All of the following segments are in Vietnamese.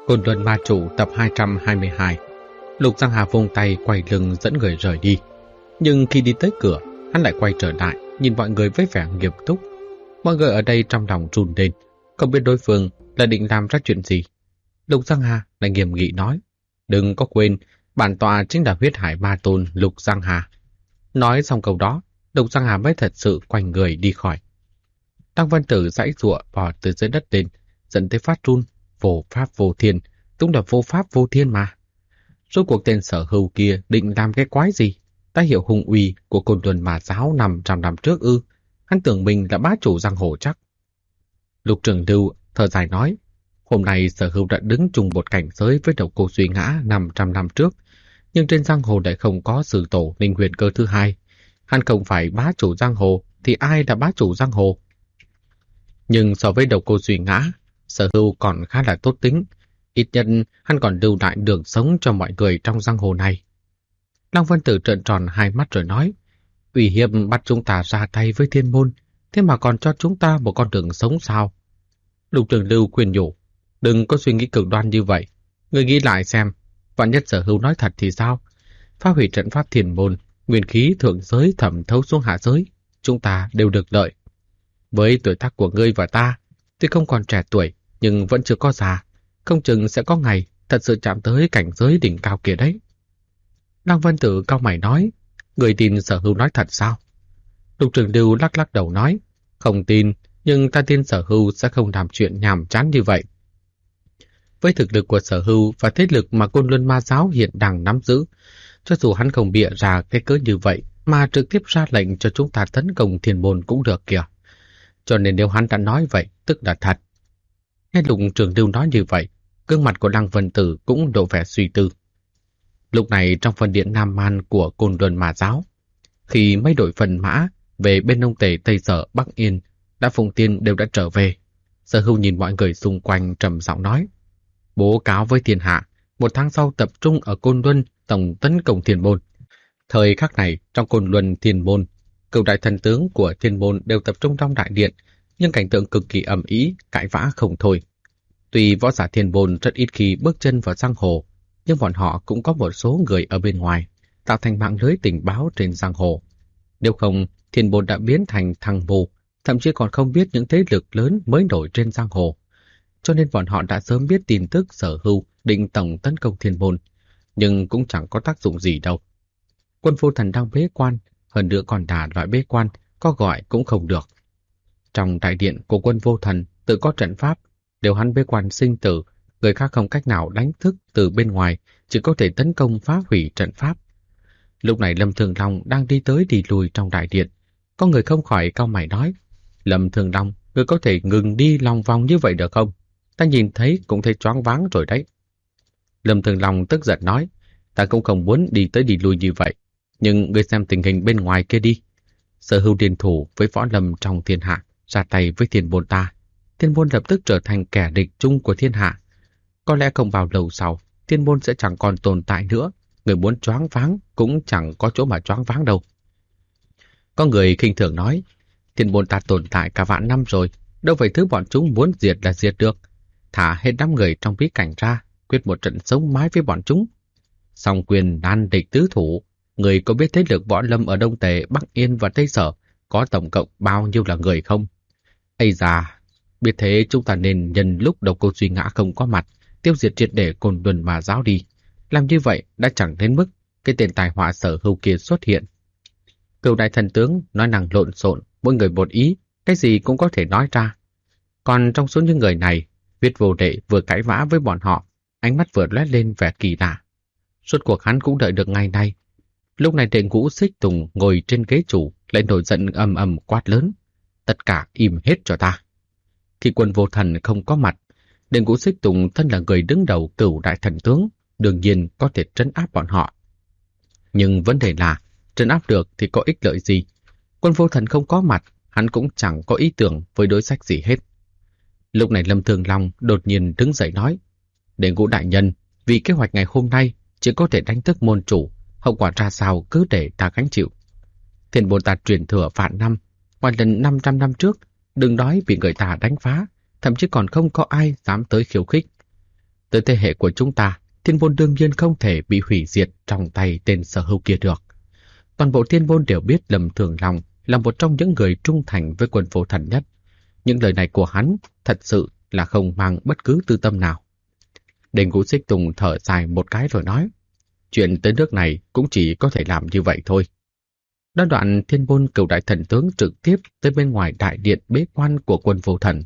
Côn Luân Ma Chủ tập 222. Lục Giang Hà vung tay quay lưng dẫn người rời đi. Nhưng khi đi tới cửa, hắn lại quay trở lại, nhìn mọi người với vẻ nghiêm túc. Mọi người ở đây trong lòng run lên, không biết đối phương là định làm ra chuyện gì. Lục Giang Hà lại nghiêm nghị nói, đừng có quên, bản tọa chính là huyết hải ma tôn Lục Giang Hà. Nói xong câu đó, Lục Giang Hà mới thật sự quay người đi khỏi. Tăng Văn Tử giãy giụa bò từ dưới đất lên, dẫn tới phát run. Vô pháp vô thiên, đúng là vô pháp vô thiên mà. Rốt cuộc tên Sở Hưu kia định làm cái quái gì? Ta hiểu hùng uy của Côn Luân Ma giáo 500 năm trước ư? Hắn tưởng mình là bá chủ giang hồ chắc. Lục Trường Lưu thở dài nói, hôm nay Sở Hưu đã đứng chung một cảnh giới với Độc Cô Duy Ngã 500 năm trước, nhưng trên giang hồ lại không có sư tổ Ninh Huyền Cơ thứ hai. Hắn không phải bá chủ giang hồ thì ai là bá chủ giang hồ? Nhưng so với Độc Cô Duy Ngã, Sở Hưu còn khá là tốt tính, ít nhất hắn còn lưu lại đường sống cho mọi người trong giang hồ này. Long Vân Tử trợn tròn hai mắt rồi nói, uy hiếp bắt chúng ta ra tay với thiên môn, thế mà còn cho chúng ta một con đường sống sao? Lục Trường Lưu khuyên nhủ, đừng có suy nghĩ cực đoan như vậy, người nghĩ lại xem, vạn nhất Sở Hưu nói thật thì sao? Phá hủy trận pháp thiên môn, nguyên khí thượng giới thẩm thấu xuống hạ giới, chúng ta đều được lợi. Với tuổi tác của ngươi và ta, tuy không còn trẻ tuổi, nhưng vẫn chưa có già, không chừng sẽ có ngày thật sự chạm tới cảnh giới đỉnh cao kia đấy. Lăng Vân Tử cau mày nói, người tin Sở Hưu nói thật sao? Lục Trường Lưu lắc lắc đầu nói, không tin, nhưng ta tin Sở Hưu sẽ không làm chuyện nhàm chán như vậy. Với thực lực của Sở Hưu và thế lực mà Côn Luân Ma giáo hiện đang nắm giữ, cho dù hắn không bịa ra cái cớ như vậy mà trực tiếp ra lệnh cho chúng ta tấn công thiên môn cũng được kìa. Cho nên nếu hắn đã nói vậy, tức là thật. Nghe Lục Trường Lưu nói như vậy, gương mặt của Lăng Vân Tử cũng lộ vẻ suy tư. Lúc này trong phần điện Nam Man của Côn Luân Ma giáo, khi mấy đội phần mã về bên Đông Tề Tây Sở Bắc Yên, Đã Phụng Tiên đều đã trở về. Sở Hưu nhìn mọi người xung quanh trầm giọng nói, bố cáo với thiên hạ, 1 tháng sau tập trung ở Côn Luân tổng tấn công thiên môn. Thời khắc này trong Côn Luân thiên môn, cửu đại thần tướng của thiên môn đều tập trung trong đại điện, nhưng cảnh tượng cực kỳ ầm ĩ, cãi vã không thôi. Tuy võ giả thiên môn rất ít khi bước chân vào giang hồ, nhưng bọn họ cũng có một số người ở bên ngoài, tạo thành mạng lưới tình báo trên giang hồ. Nếu không, thiên môn đã biến thành thằng mù, thậm chí còn không biết những thế lực lớn mới nổi trên giang hồ. Cho nên bọn họ đã sớm biết tin tức Sở Hưu định tổng tấn công thiên môn, nhưng cũng chẳng có tác dụng gì đâu. Quân Vô Thần đang bế quan, hơn nữa còn là loại bế quan, có gọi cũng không được. Trong đại điện của Quân Vô Thần tự có trận pháp, đều hắn bế quan sinh tử, người khác không cách nào đánh thức từ bên ngoài, chỉ có thể tấn công phá hủy trận pháp. Lúc này Lâm Thường Long đang đi tới đi lui trong đại điện, có người không khỏi cau mày nói, Lâm Thường Long, người có thể ngừng đi lòng vòng như vậy được không? Ta nhìn thấy cũng thấy choáng váng rồi đấy. Lâm Thường Long tức giận nói, ta cũng không muốn đi tới đi lui như vậy, nhưng người xem tình hình bên ngoài kia đi. Sở Hưu điền thủ với võ lâm trong thiên hạ, ra tay với thiên môn ta. Thiên môn lập tức trở thành kẻ địch chung của thiên hạ. Có lẽ không bao lâu sau, thiên môn sẽ chẳng còn tồn tại nữa. Người muốn choáng váng cũng chẳng có chỗ mà choáng váng đâu. Có người khinh thường nói, thiên môn ta tồn tại cả vạn năm rồi, đâu phải thứ bọn chúng muốn diệt là diệt được. Thả hết đám người trong bí cảnh ra, quyết một trận sống mái với bọn chúng. Song quyền nan địch tứ thủ, người có biết thế lực võ lâm ở Đông Tề, Bắc Yên và Tây Sở có tổng cộng bao nhiêu là người không? Ây da, biết thế chúng ta nên nhân lúc Độc Cô Duy Ngã không có mặt, tiêu diệt triệt để Côn Luân Ma giáo đi. Làm như vậy đã chẳng đến mức cái tên tài họa Sở Hưu kia xuất hiện. Cửu đại thần tướng nói năng lộn xộn, mỗi người một ý, cái gì cũng có thể nói ra. Còn trong số những người này, Viết Vô Đệ vừa cãi vã với bọn họ, ánh mắt vừa lóe lên vẻ kỳ lạ. Suốt cuộc hắn cũng đợi được ngày này. Lúc này Đệ Ngũ Xích Tùng ngồi trên ghế chủ, lại nổi giận ầm ầm quát lớn, tất cả im hết cho ta. Khi Quân Vô Thần không có mặt, Đệ Ngũ Xích Tùng thân là người đứng đầu cửu đại thần tướng, đương nhiên có thể trấn áp bọn họ. Nhưng vấn đề là, trấn áp được thì có ích lợi gì? Quân Vô Thần không có mặt, hắn cũng chẳng có ý tưởng với đối sách gì hết. Lúc này Lâm Thường Long đột nhiên đứng dậy nói, Đệ Ngũ đại nhân, vì kế hoạch ngày hôm nay chỉ có thể đánh thức môn chủ, hậu quả ra sao cứ để ta gánh chịu. Thiên Bồ Tát truyền thừa vạn năm, ngoài lần 500 năm trước, đừng nói bị người ta đánh phá, thậm chí còn không có ai dám tới khiêu khích. Tới thế hệ của chúng ta, Thiên Môn đương nhiên không thể bị hủy diệt trong tay tên Sở Hưu kia được. Toàn bộ Thiên Môn đều biết Lâm Thường Long là một trong những người trung thành với Quân Vô Thần nhất. Những lời này của hắn thật sự là không mang bất cứ tư tâm nào. Đền Ngũ Xích Tùng thở dài một cái rồi nói, chuyện tới nước này cũng chỉ có thể làm như vậy thôi. Đó đoạn Thiên Môn Cửu Đại Thần Tướng trực tiếp tới bên ngoài đại điện bế quan của Quân Vô Thần.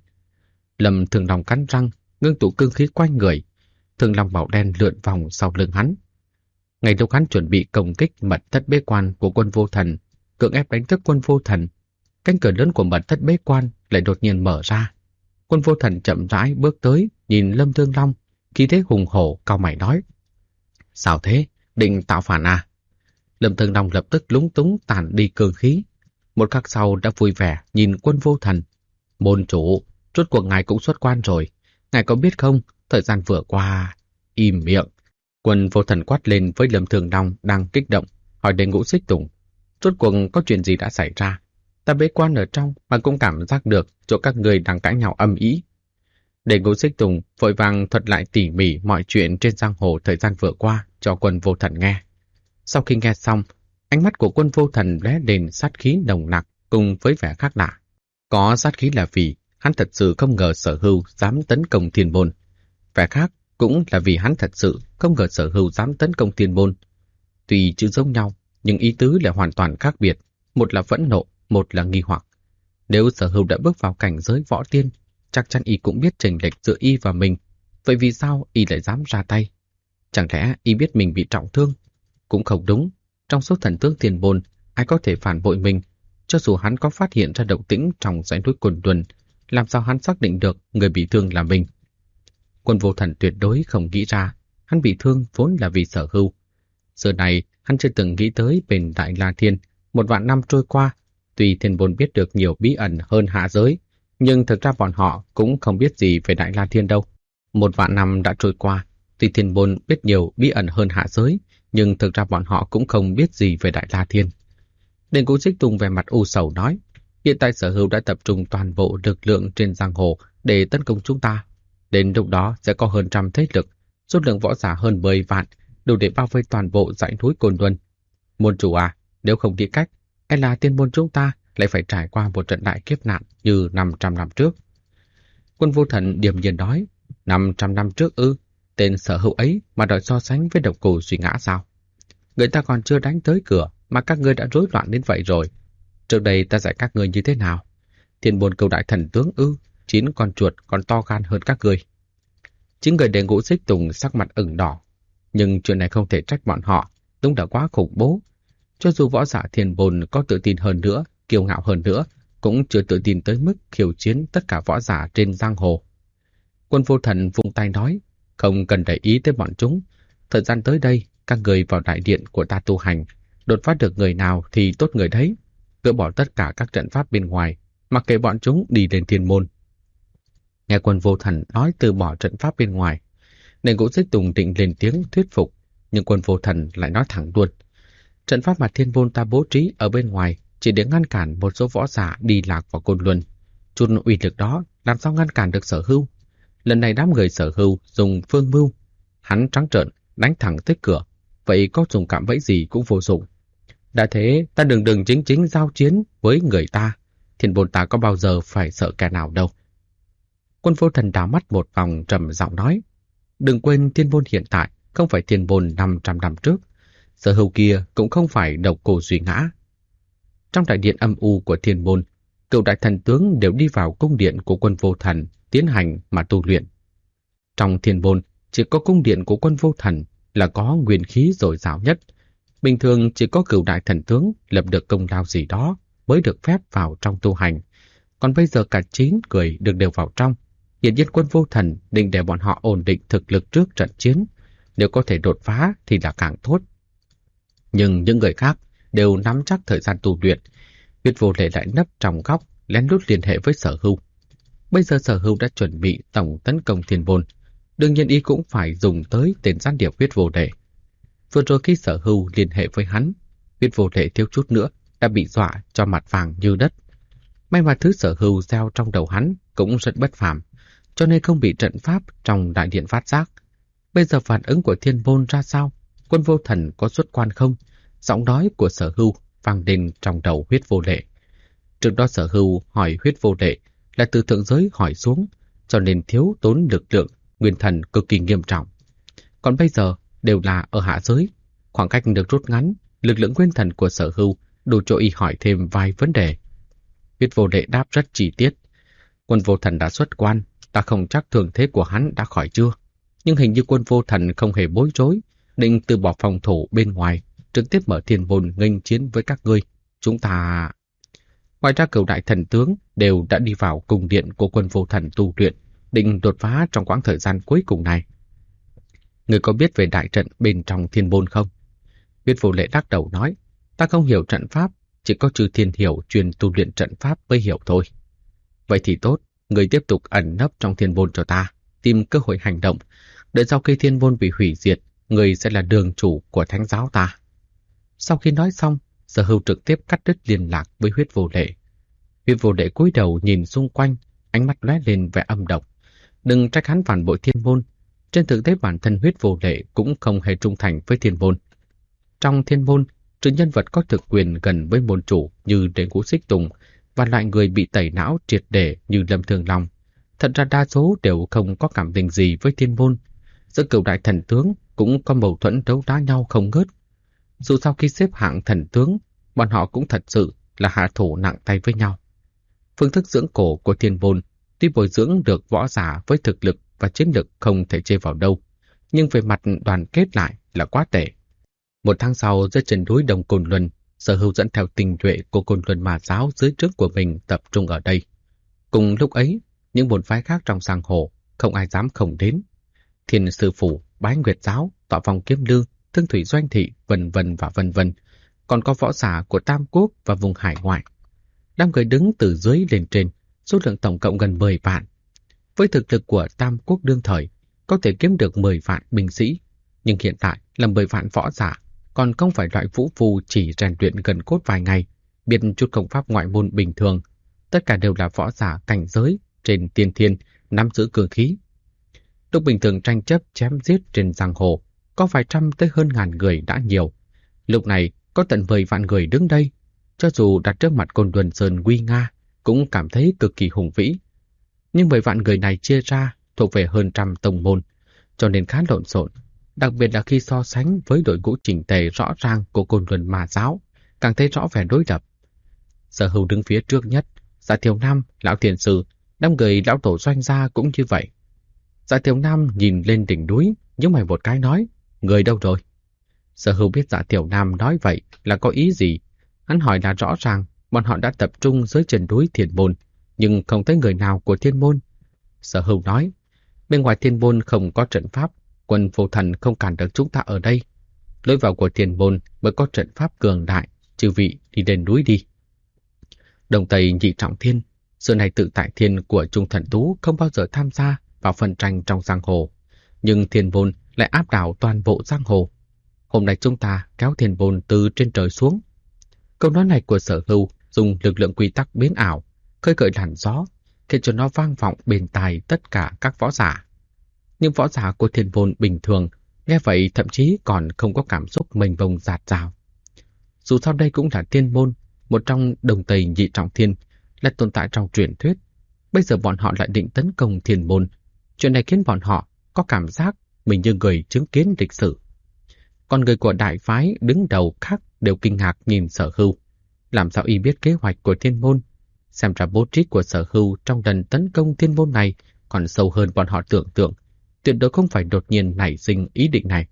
Lâm Thường Long cắn răng, ngưng tụ cương khí quanh người, Thường Long màu đen lượn vòng sau lưng hắn. Ngay lúc hắn chuẩn bị công kích mật thất bế quan của Quân Vô Thần, cưỡng ép đánh thức Quân Vô Thần, cánh cửa lớn của mật thất bế quan lại đột nhiên mở ra. Quân Vô Thần chậm rãi bước tới, nhìn Lâm Thương Long, khí thế hùng hổ, cau mày nói: "Sao thế, định tạo phản à?" Lâm Thương Long lập tức lúng túng tản đi cương khí, một khắc sau đã vui vẻ nhìn Quân Vô Thần: "Môn chủ, rốt cuộc ngài cũng xuất quan rồi, ngài có biết không, thời gian vừa qua..." Im miệng! Quân Vô Thần quát lên với Lâm Thường Long đang kích động, hỏi đến Ngũ Xích Tùng: "Rốt cuộc có chuyện gì đã xảy ra? Ta bế quan ở trong mà cũng cảm giác được chỗ các người đang cãi nhau âm ĩ." Để Ngũ Xích Tùng vội vàng thuật lại tỉ mỉ mọi chuyện trên giang hồ thời gian vừa qua cho Quân Vô Thần nghe. Sau khi nghe xong, ánh mắt của Quân Vô Thần lóe lên sát khí nồng nặc cùng với vẻ khác lạ. Có sát khí là vì hắn thật sự không ngờ Sở Hưu dám tấn công Thiên Môn. Vẻ khác cũng là vì hắn thật sự không ngờ Sở Hưu dám tấn công Thiên Môn. Tuy chữ giống nhau, nhưng ý tứ lại hoàn toàn khác biệt. Một là phẫn nộ, một là nghi hoặc. Nếu Sở Hưu đã bước vào cảnh giới võ tiên, chắc chắn y cũng biết chênh lệch giữa y và mình. Vậy vì sao y lại dám ra tay? Chẳng lẽ y biết mình bị trọng thương? Cũng không đúng. Trong số thần tướng Thiên Môn, ai có thể phản bội mình? Cho dù hắn có phát hiện ra động tĩnh trong dãy núi Cồn Luân, làm sao hắn xác định được người bị thương là mình? Quân Vô Thần tuyệt đối không nghĩ ra hắn bị thương vốn là vì Sở Hưu. Giờ này hắn chưa từng nghĩ tới bên Đại La Thiên. Một vạn năm trôi qua, tuy Thiên Môn biết được nhiều bí ẩn hơn hạ giới, nhưng thực ra bọn họ cũng không biết gì về Đại La Thiên đâu. Một vạn năm đã trôi qua, tuy Thiên Môn biết nhiều bí ẩn hơn hạ giới, nhưng thực ra bọn họ cũng không biết gì về Đại La Thiên. Đền Ngũ Xích Tùng về mặt u sầu nói: "Hiện tại Sở Hưu đã tập trung toàn bộ lực lượng trên giang hồ để tấn công chúng ta. Đến lúc đó sẽ có hơn trăm thế lực, số lượng võ giả hơn 10 vạn, đủ để bao vây toàn bộ dãy núi Cồn Luân. Môn chủ à, nếu không nghĩ cách, e là Thiên Môn chúng ta lại phải trải qua một trận đại kiếp nạn như 500 năm trước." Quân Vô Thần điềm nhiên nói: "500 năm trước ư? Tên Sở Hưu ấy mà đòi so sánh với Độc Cô Duy Ngã sao? Người ta còn chưa đánh tới cửa mà các ngươi đã rối loạn đến vậy rồi. Trước đây ta dạy các ngươi như thế nào? Thiên Môn Cửu Đại Thần Tướng ư? 9 con chuột còn to gan hơn các ngươi." Chính người Đền Ngũ Xích Tùng sắc mặt ửng đỏ. Nhưng chuyện này không thể trách bọn họ, đúng là quá khủng bố. Cho dù võ giả Thiên Môn có tự tin hơn nữa, kiêu ngạo hơn nữa, cũng chưa tự tin tới mức khiêu chiến tất cả võ giả trên giang hồ. Quân Vô Thần vung tay nói: "Không cần để ý tới bọn chúng. Thời gian tới đây, các người vào đại điện của ta tu hành, đột phá được người nào thì tốt người đấy. Gỡ bỏ tất cả các trận pháp bên ngoài, mặc kệ bọn chúng đi lên Thiên Môn." Nghe Quân Vô Thần nói từ bỏ trận pháp bên ngoài, Đền Ngũ Xích Tùng định lên tiếng thuyết phục, nhưng Quân Vô Thần lại nói thẳng luôn: "Trận pháp mà Thiên Môn ta bố trí ở bên ngoài chỉ để ngăn cản một số võ giả đi lạc vào Côn Luân. Chút uy lực đó làm sao ngăn cản được Sở Hưu? Lần này đám người Sở Hưu dùng phương mưu, hắn trắng trợn đánh thẳng tới cửa, vậy có dùng cạm bẫy gì cũng vô dụng. Đã thế, ta đừng đừng chính chính giao chiến với người ta, Thiên Môn ta có bao giờ phải sợ kẻ nào đâu." Quân Vô Thần đảo mắt một vòng trầm giọng nói: "Đừng quên Thiên Môn hiện tại không phải Thiên Môn 500 năm trước, Sở Hưu kia cũng không phải Độc Cô Duy Ngã." Trong đại điện âm u của Thiên Môn, cựu đại thần tướng đều đi vào cung điện của Quân Vô Thần tiến hành mà tu luyện. Trong Thiên Môn, chỉ có cung điện của Quân Vô Thần là có nguyên khí dồi dào nhất. Bình thường chỉ có cựu đại thần tướng lập được công lao gì đó mới được phép vào trong tu hành. Còn bây giờ cả 9 người được đều vào trong. Hiển nhiên Quân Vô Thần định để bọn họ ổn định thực lực trước trận chiến. Nếu có thể đột phá thì là càng tốt. Nhưng những người khác đều nắm chắc thời gian tu luyện. Huyết Vô Lệ lại nấp trong góc, lén lút liên hệ với Sở Hưu. Bây giờ Sở Hưu đã chuẩn bị tổng tấn công Thiên Môn. Đương nhiên y cũng phải dùng tới tên gián điệp Huyết Vô Lệ. Vừa rồi khi Sở Hưu liên hệ với hắn, Huyết Vô Lệ thiếu chút nữa đã bị dọa cho mặt vàng như đất. May mà thứ Sở Hưu gieo trong đầu hắn cũng rất bất phàm, cho nên không bị trận pháp trong đại điện phát giác. Bây giờ phản ứng của Thiên Môn ra sao? Quân Vô Thần có xuất quan không? Giọng nói của Sở Hưu vang lên trong đầu Huyết Vô Lệ. Trước đó Sở Hưu hỏi Huyết Vô Lệ là từ thượng giới hỏi xuống, cho nên thiếu tốn lực lượng nguyên thần cực kỳ nghiêm trọng. Còn bây giờ đều là ở hạ giới, khoảng cách được rút ngắn, lực lượng nguyên thần của Sở Hưu đủ cho y hỏi thêm vài vấn đề. Huyết Vô Lệ đáp rất chi tiết. Quân Vô Thần đã xuất quan, ta không chắc thương thế của hắn đã khỏi chưa. Nhưng hình như Quân Vô Thần không hề bối rối, định từ bỏ phòng thủ bên ngoài, trực tiếp mở thiên môn nghênh chiến với các ngươi. Chúng ta... Ngoài ra Cửu đại thần tướng đều đã đi vào cung điện của Quân Vô Thần tu luyện, định đột phá trong quãng thời gian cuối cùng này. Người có biết về đại trận bên trong thiên môn không? Huyết Vô Lệ đắc đầu nói, ta không hiểu trận pháp, chỉ có Trừ Thiên Hiểu truyền tu luyện trận pháp mới hiểu thôi. Vậy thì tốt, người tiếp tục ẩn nấp trong thiên môn cho ta, tìm cơ hội hành động. Đợi sau khi thiên môn bị hủy diệt, người sẽ là đường chủ của thánh giáo ta. Sau khi nói xong, Sở Hưu trực tiếp cắt đứt liên lạc với Huyết Vô Lệ. Huyết Vô Lệ cúi đầu nhìn xung quanh, ánh mắt lóe lên vẻ âm độc. Đừng trách hắn phản bội thiên môn. Trên thực tế bản thân Huyết Vô Lệ cũng không hề trung thành với thiên môn. Trong thiên môn, trừ nhân vật có thực quyền gần với môn chủ như Đế Ngũ Xích Tùng và loại người bị tẩy não triệt để như Lâm Thường Long, thật ra đa số đều không có cảm tình gì với thiên môn. Giữa Cửu đại thần tướng cũng có mâu thuẫn đấu đá nhau không ngớt. Dù sau khi xếp hạng thần tướng, bọn họ cũng thật sự là hạ thủ nặng tay với nhau. Phương thức dưỡng cổ của thiên môn tuy bồi dưỡng được võ giả với thực lực và chiến lực không thể chê vào đâu, nhưng về mặt đoàn kết lại là quá tệ. Một tháng sau, dưới chân núi Đông Côn Luân, Sở Hưu dẫn theo tinh nhuệ của Côn Luân Ma giáo dưới trướng của mình tập trung ở đây. Cùng lúc ấy, những môn phái khác trong giang hồ không ai dám không đến. Thiên Sư Phủ, Bái Nguyệt giáo, Tọa Phong Kiếm Lương, Thương Thủy Doanh Thị, vân vân và vân vân, còn có võ giả của Tam Quốc và vùng hải ngoại. Đám người đứng từ dưới lên trên, số lượng tổng cộng gần 10 vạn. Với thực lực của Tam Quốc đương thời, có thể kiếm được 10 vạn binh sĩ, nhưng hiện tại là 10 vạn võ giả, còn không phải loại vũ phu chỉ rèn luyện gần cốt vài ngày, biết chút công pháp ngoại môn bình thường. Tất cả đều là võ giả cảnh giới trên tiên thiên, nắm giữ cường khí. Lúc bình thường tranh chấp chém giết trên giang hồ, có vài trăm tới hơn ngàn người đã nhiều. Lúc này có tận 10 vạn người đứng đây, cho dù đặt trước mặt Côn Luân Sơn nguy nga, cũng cảm thấy cực kỳ hùng vĩ. Nhưng 10 vạn người này chia ra thuộc về hơn trăm tông môn, cho nên khá lộn xộn, đặc biệt là khi so sánh với đội ngũ chỉnh tề rõ ràng của Côn Luân Ma giáo, càng thấy rõ vẻ đối lập. Sở Hưu đứng phía trước nhất, Dạ Thiều Nam, Lão Thiền Sư, đám người lão tổ Doanh gia cũng như vậy. Dạ Thiều Nam nhìn lên đỉnh núi, nhướng mày một cái nói, người đâu rồi? Sở Hưu biết Dạ Thiều Nam nói vậy là có ý gì. Hắn hỏi là rõ ràng, bọn họ đã tập trung dưới chân núi Thiên Môn, nhưng không thấy người nào của Thiên Môn. Sở Hưu nói, bên ngoài Thiên Môn không có trận pháp, Quân Vô Thần không cản được chúng ta ở đây. Lối vào của Thiên Môn mới có trận pháp cường đại, chư vị đi lên núi đi. Đồng Tây Nhị Trọng Thiên, xưa này tự tại thiên của Trung Thần Tú không bao giờ tham gia vào phân tranh trong giang hồ, nhưng Thiên Môn lại áp đảo toàn bộ giang hồ. Hôm nay chúng ta kéo Thiên Môn từ trên trời xuống. Câu nói này của Sở Hưu dùng lực lượng quy tắc biến ảo, khơi gợi làn gió, khiến cho nó vang vọng bên tai tất cả các võ giả. Nhưng võ giả của Thiên Môn bình thường nghe vậy thậm chí còn không có cảm xúc mênh mông dạt dào. Dù sao đây cũng là Thiên Môn, một trong Đồng Tây Nhị Trọng Thiên, là tồn tại trong truyền thuyết. Bây giờ bọn họ lại định tấn công Thiên Môn. Chuyện này khiến bọn họ có cảm giác mình như người chứng kiến lịch sử. Còn người của đại phái đứng đầu khác đều kinh ngạc nhìn Sở Hưu. Làm sao y biết kế hoạch của Thiên Môn? Xem ra bố trí của Sở Hưu trong lần tấn công Thiên Môn này còn sâu hơn bọn họ tưởng tượng. Tuyệt đối không phải đột nhiên nảy sinh ý định này.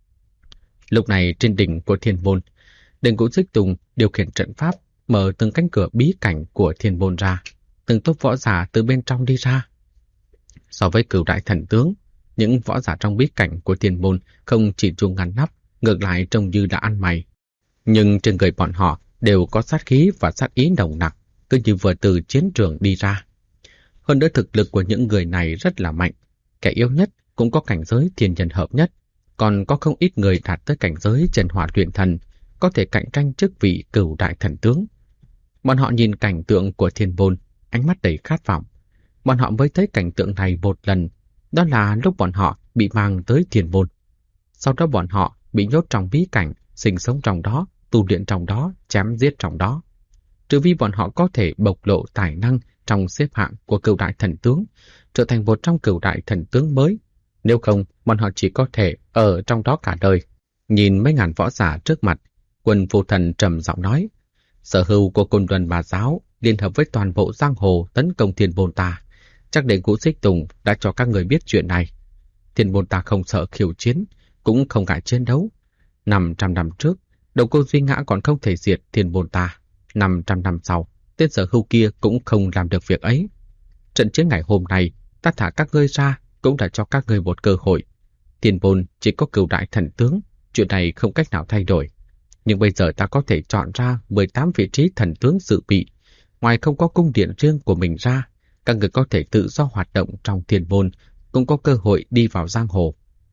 Lúc này trên đỉnh của Thiên Môn, Đền Ngũ Xích Tùng điều khiển trận pháp, mở từng cánh cửa bí cảnh của Thiên Môn ra, từng tốp võ giả từ bên trong đi ra. So với Cửu đại thần tướng, những võ giả trong bí cảnh của Thiên Môn không chỉ chuông ngăn nắp, ngược lại trông như đã ăn mày. Nhưng trên người bọn họ đều có sát khí và sát ý nồng nặc, cứ như vừa từ chiến trường đi ra. Hơn nữa thực lực của những người này rất là mạnh, kẻ yếu nhất cũng có cảnh giới thiên nhân hợp nhất, còn có không ít người đạt tới cảnh giới chân hỏa luyện thần, có thể cạnh tranh chức vị Cửu đại thần tướng. Bọn họ nhìn cảnh tượng của Thiên Môn, ánh mắt đầy khát vọng. Bọn họ mới thấy cảnh tượng này một lần, đó là lúc bọn họ bị mang tới Thiên Môn. Sau đó bọn họ bị nhốt trong bí cảnh, sinh sống trong đó, tu luyện trong đó, chém giết trong đó. Trừ vì bọn họ có thể bộc lộ tài năng trong xếp hạng của cửu đại thần tướng, trở thành một trong cửu đại thần tướng mới. Nếu không, bọn họ chỉ có thể ở trong đó cả đời. Nhìn mấy ngàn võ giả trước mặt, Quân Vô Thần trầm giọng nói, sở hữu của Côn Luân Bà Giáo liên hợp với toàn bộ giang hồ tấn công Thiên Môn ta. Chắc để Ngũ Xích Tùng đã cho các người biết chuyện này. Thiên Môn ta không sợ khiêu chiến, cũng không ngại chiến đấu. 500 năm trước, Đầu Cô Duy Ngã còn không thể diệt Thiên Môn ta. 500 năm sau, tên sở hữu kia cũng không làm được việc ấy. Trận chiến ngày hôm nay, ta thả các ngươi ra cũng đã cho các ngươi một cơ hội. Thiên Môn chỉ có cửu đại thần tướng, chuyện này không cách nào thay đổi. Nhưng bây giờ ta có thể chọn ra 18 vị trí thần tướng dự bị. Ngoài không có cung điện riêng của mình ra, các người có thể tự do hoạt động trong Thiên Môn, cũng có cơ hội đi vào giang hồ.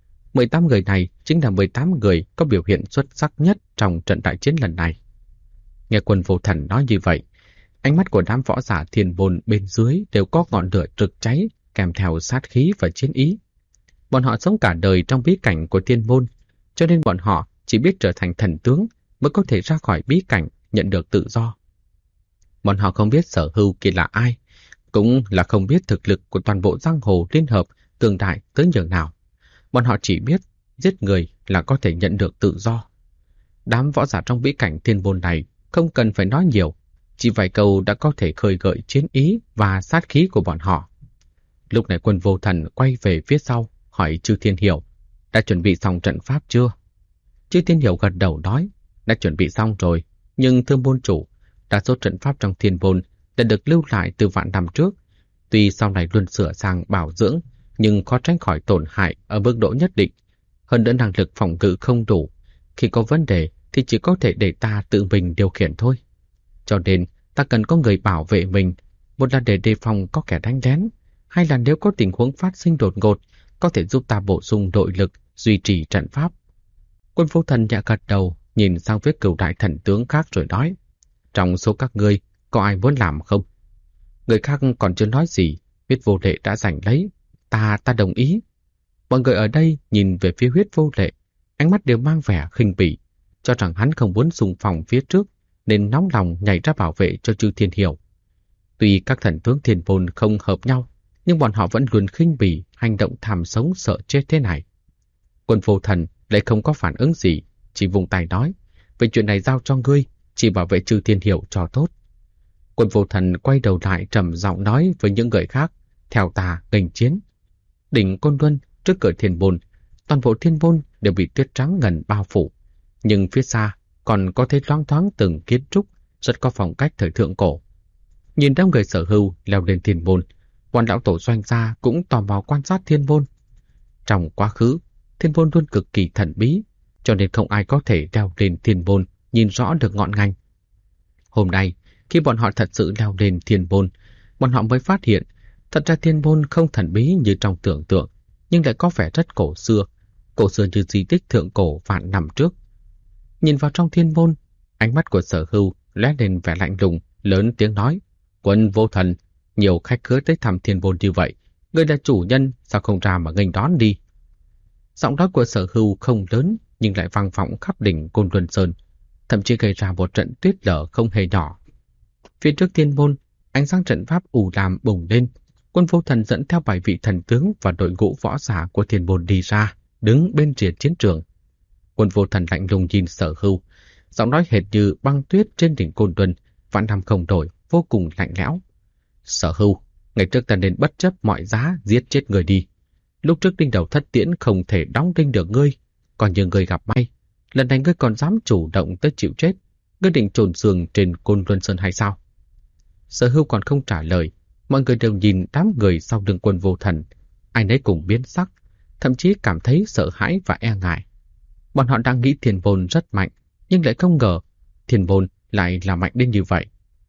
18 người này chính là 18 người có biểu hiện xuất sắc nhất trong trận đại chiến lần này. Nghe Quân Vô Thần nói như vậy, ánh mắt của đám võ giả Thiên Môn bên dưới đều có ngọn lửa rực cháy, kèm theo sát khí và chiến ý. Bọn họ sống cả đời trong bí cảnh của Thiên Môn, cho nên bọn họ chỉ biết trở thành thần tướng mới có thể ra khỏi bí cảnh, nhận được tự do. Bọn họ không biết sở hữu kia là ai, cũng là không biết thực lực của toàn bộ giang hồ liên hợp cường đại tới nhường nào. Bọn họ chỉ biết giết người là có thể nhận được tự do. Đám võ giả trong bí cảnh Thiên Môn này không cần phải nói nhiều, chỉ vài câu đã có thể khơi gợi chiến ý và sát khí của bọn họ. Lúc này Quân Vô Thần quay về phía sau, hỏi Chư Thiên Hiểu, đã chuẩn bị xong trận pháp chưa? Chư Thiên Hiểu gật đầu nói, đã chuẩn bị xong rồi, nhưng thưa môn chủ, đa số trận pháp trong Thiên Môn đã được lưu lại từ vạn năm trước. Tuy sau này luôn sửa sang bảo dưỡng, nhưng khó tránh khỏi tổn hại ở mức độ nhất định. Hơn nữa năng lực phòng ngự không đủ, khi có vấn đề thì chỉ có thể để ta tự mình điều khiển thôi. Cho nên ta cần có người bảo vệ mình, một là để đề phòng có kẻ đánh lén, hay là nếu có tình huống phát sinh đột ngột, có thể giúp ta bổ sung nội lực, duy trì trận pháp. Quân Vô Thần nhẹ gật đầu, nhìn sang phía cửu đại thần tướng khác rồi nói, trong số các ngươi có ai muốn làm không? Người khác còn chưa nói gì, Huyết Vô Lệ đã giành lấy. Ta đồng ý. Mọi người ở đây nhìn về phía Huyết Vô Lệ, ánh mắt đều mang vẻ khinh bỉ, cho rằng hắn không muốn xung phong phía trước, nên nóng lòng nhảy ra bảo vệ cho Chư Thiên Hiểu. Tuy các thần tướng Thiên Môn không hợp nhau, nhưng bọn họ vẫn luôn khinh bỉ hành động tham sống sợ chết thế này. Quân Vô Thần lại không có phản ứng gì, chỉ vùng tay nói, về chuyện này giao cho ngươi, chỉ bảo vệ Chư Thiên Hiểu cho tốt. Quân Vô Thần quay đầu lại trầm giọng nói với những người khác, theo ta nghênh chiến. Đỉnh Côn Luân trước cửa Thiên Môn, toàn bộ Thiên Môn đều bị tuyết trắng ngần bao phủ, nhưng phía xa còn có thấy loáng thoáng từng kiến trúc rất có phong cách thời thượng cổ. Nhìn đám người sở hữu leo lên Thiên Môn, Quan lão tổ Doanh gia cũng tò mò quan sát Thiên Môn. Trong quá khứ, Thiên Môn luôn cực kỳ thần bí, cho nên không ai có thể leo lên Thiên Môn nhìn rõ được ngọn ngành. Hôm nay, khi bọn họ thật sự leo lên Thiên Môn, bọn họ mới phát hiện thật ra Thiên Môn không thần bí như trong tưởng tượng, nhưng lại có vẻ rất cổ xưa như di tích thượng cổ vạn năm trước. Nhìn vào trong Thiên Môn, ánh mắt của Sở Hưu lóe lên vẻ lạnh lùng, lớn tiếng nói, Quân Vô Thần, nhiều khách khứa tới thăm Thiên Môn như vậy, ngươi là chủ nhân, sao không ra mà nghênh đón đi? Giọng nói của Sở Hưu không lớn, nhưng lại vang vọng khắp đỉnh Côn Luân Sơn, thậm chí gây ra một trận tuyết lở không hề nhỏ. Phía trước Thiên Môn, ánh sáng trận pháp ù lam bùng lên. Quân Vô Thần dẫn theo 7 vị thần tướng và đội ngũ võ giả của Thiên Môn đi ra, đứng bên rìa chiến trường. Quân Vô Thần lạnh lùng nhìn Sở Hưu, giọng nói hệt như băng tuyết trên đỉnh Côn Luân, vạn năm không đổi, vô cùng lạnh lẽo. Sở Hưu, ngày trước ta nên bất chấp mọi giá giết chết người đi. Lúc trước đinh đầu thất tiễn không thể đóng đinh được ngươi, còn như ngươi gặp may, lần này ngươi còn dám chủ động tới chịu chết, ngươi định chôn xương trên Côn Luân Sơn hay sao? Sở Hưu còn không trả lời, mọi người đều nhìn đám người sau lưng Quân Vô Thần, ai nấy cùng biến sắc, thậm chí cảm thấy sợ hãi và e ngại. Bọn họ đang nghĩ Thiên Môn rất mạnh, nhưng lại không ngờ Thiên Môn lại là mạnh đến như vậy.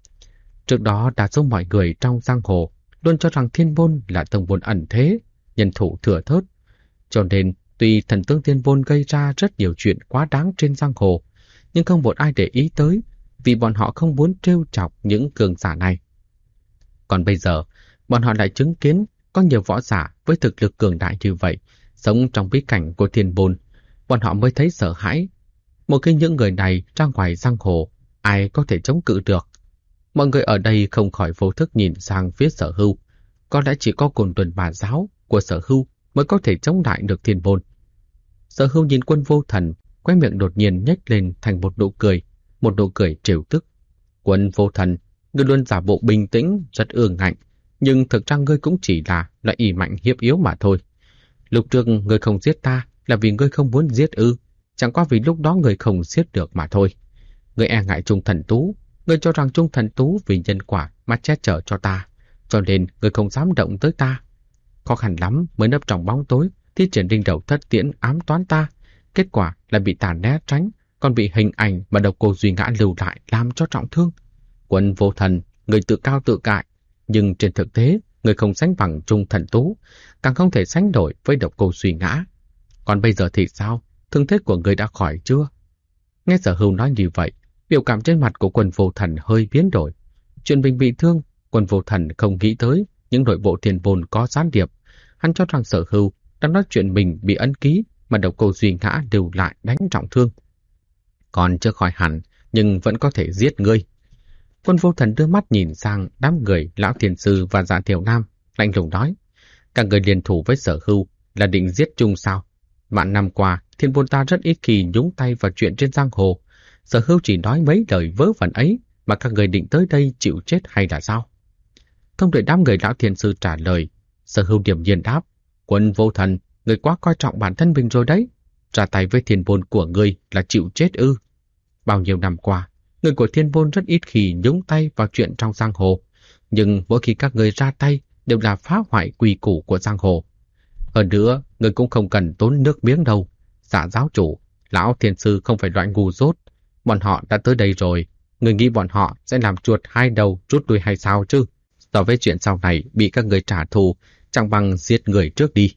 Trước đó đa số mọi người trong giang hồ luôn cho rằng Thiên Môn là tông môn ẩn thế, nhân thủ thừa thớt, cho nên tuy thần tướng Thiên Môn gây ra rất nhiều chuyện quá đáng trên giang hồ, nhưng không một ai để ý tới, vì bọn họ không muốn trêu chọc những cường giả này. Còn bây giờ, bọn họ lại chứng kiến có nhiều võ giả với thực lực cường đại như vậy, sống trong bí cảnh của thiên bồn, bọn họ mới thấy sợ hãi. Một khi những người này ra ngoài giang hồ, ai có thể chống cự được? Mọi người ở đây không khỏi vô thức nhìn sang phía Sở Hưu. Có lẽ chỉ có Côn Luân Bà Giáo của Sở Hưu mới có thể chống lại được thiên bồn. Sở Hưu nhìn Quân Vô Thần, khóe miệng đột nhiên nhếch lên thành một nụ cười trêu tức. Quân Vô Thần, ngươi luôn giả bộ bình tĩnh, rất ương ngạnh, nhưng thực ra ngươi cũng chỉ là loại ỷ mạnh hiếp yếu mà thôi. Lúc trước ngươi không giết ta là vì ngươi không muốn giết ư? Chẳng qua vì lúc đó ngươi không giết được mà thôi. Ngươi e ngại Trung Thần Tú, ngươi cho rằng Trung Thần Tú vì nhân quả mà che chở cho ta, cho nên ngươi không dám động tới ta. Khó khăn lắm mới nấp trong bóng tối, thi triển linh đầu thất tiễn ám toán ta, kết quả là bị ta né tránh, còn bị hình ảnh mà độc cô Duy Ngã lưu lại làm cho trọng thương. Quân Vô Thần, người tự cao tự cại, nhưng trên thực tế, người không sánh bằng Trung Thần Tú, càng không thể sánh đổi với độc cô Duy Ngã. Còn bây giờ thì sao? Thương thế của người đã khỏi chưa? Nghe Sở Hưu nói như vậy, biểu cảm trên mặt của Quân Vô Thần hơi biến đổi. Chuyện mình bị thương, Quân Vô Thần không nghĩ tới những nội bộ thiên bồn có gián điệp. Hắn cho rằng Sở Hưu đang nói chuyện mình bị ấn ký mà độc cô Duy Ngã lưu lại đánh trọng thương. Còn chưa khỏi hẳn, nhưng vẫn có thể giết ngươi. Quân Vô Thần đưa mắt nhìn sang đám người Lão Thiền Sư và Dạ Thiểu Nam, lạnh lùng nói: các người liên thủ với Sở Hưu là định giết chung sao? Vạn năm qua, thiên bồn ta rất ít khi nhúng tay vào chuyện trên giang hồ. Sở Hưu chỉ nói mấy lời vớ vẩn ấy mà các người định tới đây chịu chết hay là sao? Không đợi đám người Lão Thiền Sư trả lời, Sở Hưu điềm nhiên đáp: Quân Vô Thần, người quá coi trọng bản thân mình rồi đấy. Ra tay với thiên bồn của ngươi là chịu chết ư? Bao nhiêu năm qua, người của thiên bồn rất ít khi nhúng tay vào chuyện trong giang hồ, nhưng mỗi khi các người ra tay đều là phá hoại quy củ của giang hồ. Hơn nữa, người cũng không cần tốn nước miếng đâu. Dạ giáo chủ, Lão Thiền Sư không phải loại ngu dốt. Bọn họ đã tới đây rồi, người nghĩ bọn họ sẽ làm chuột hai đầu rút lui hay sao chứ? So với chuyện sau này bị các người trả thù, chẳng bằng giết người trước đi.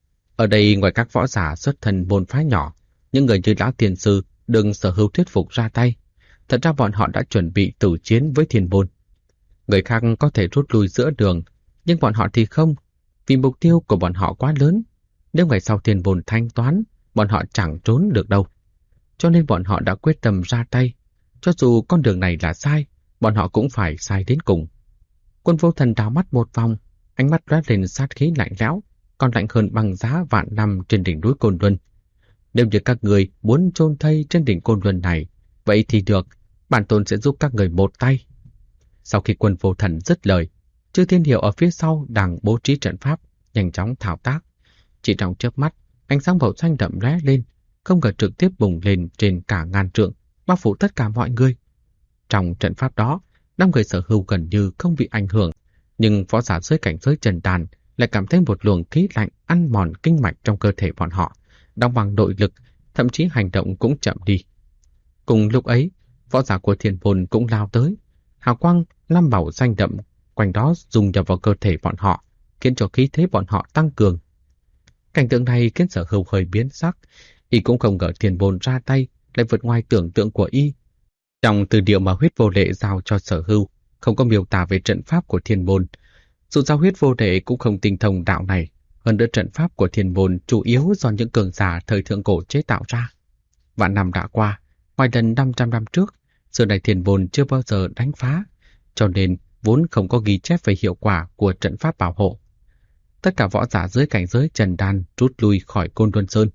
Ở đây ngoài các võ giả xuất thân môn phái nhỏ, những người như Lão Thiền Sư đừng Sở Hưu thuyết phục ra tay. Thật ra bọn họ đã chuẩn bị tử chiến với thiên bồn. Người khác có thể rút lui giữa đường, nhưng bọn họ thì không, vì mục tiêu của bọn họ quá lớn. Nếu ngày sau thiên bồn thanh toán, bọn họ chẳng trốn được đâu. Cho nên bọn họ đã quyết tâm ra tay. Cho dù con đường này là sai, bọn họ cũng phải sai đến cùng. Quân Vô Thần đảo mắt một vòng, ánh mắt lóe lên sát khí lạnh lẽo, còn lạnh hơn băng giá vạn năm trên đỉnh núi Côn Luân. Nếu như các người muốn chôn thây trên đỉnh Côn Luân này, vậy thì được, bản tôn sẽ giúp các người một tay. Sau khi Quân Vô Thần dứt lời, Chư Thiên Hiểu ở phía sau đang bố trí trận pháp, nhanh chóng thao tác. Chỉ trong chớp mắt, ánh sáng màu xanh đậm lóe lên, không ngờ trực tiếp bùng lên trên cả ngàn trượng, bao phủ tất cả mọi người. Trong trận pháp đó, năm người Sở Hưu gần như không bị ảnh hưởng, nhưng võ giả dưới cảnh giới trần đàn lại cảm thấy một luồng khí lạnh ăn mòn kinh mạch trong cơ thể bọn họ, đong bằng nội lực, thậm chí hành động cũng chậm đi. Cùng lúc ấy, võ giả của thiên bồn cũng lao tới, hào quang lam bảo xanh đậm quanh đó dùng nhập vào cơ thể bọn họ, khiến cho khí thế bọn họ tăng cường. Cảnh tượng này khiến Sở Hưu hơi biến sắc, y cũng không ngờ thiên bồn ra tay lại vượt ngoài tưởng tượng của y. Trong từ điệu mà Huyết Vô Lệ giao cho Sở Hưu không có miêu tả về trận pháp của thiên bồn. Dù sao Huyết Vô Lệ cũng không tinh thông đạo này, hơn nữa trận pháp của thiên bồn chủ yếu do những cường giả thời thượng cổ chế tạo ra. Vạn năm đã qua, ngoài lần 500 năm trước, xưa này thiên bồn chưa bao giờ đánh phá, cho nên vốn không có ghi chép về hiệu quả của trận pháp bảo hộ. Tất cả võ giả dưới cảnh giới trần đan rút lui khỏi Côn Luân Sơn.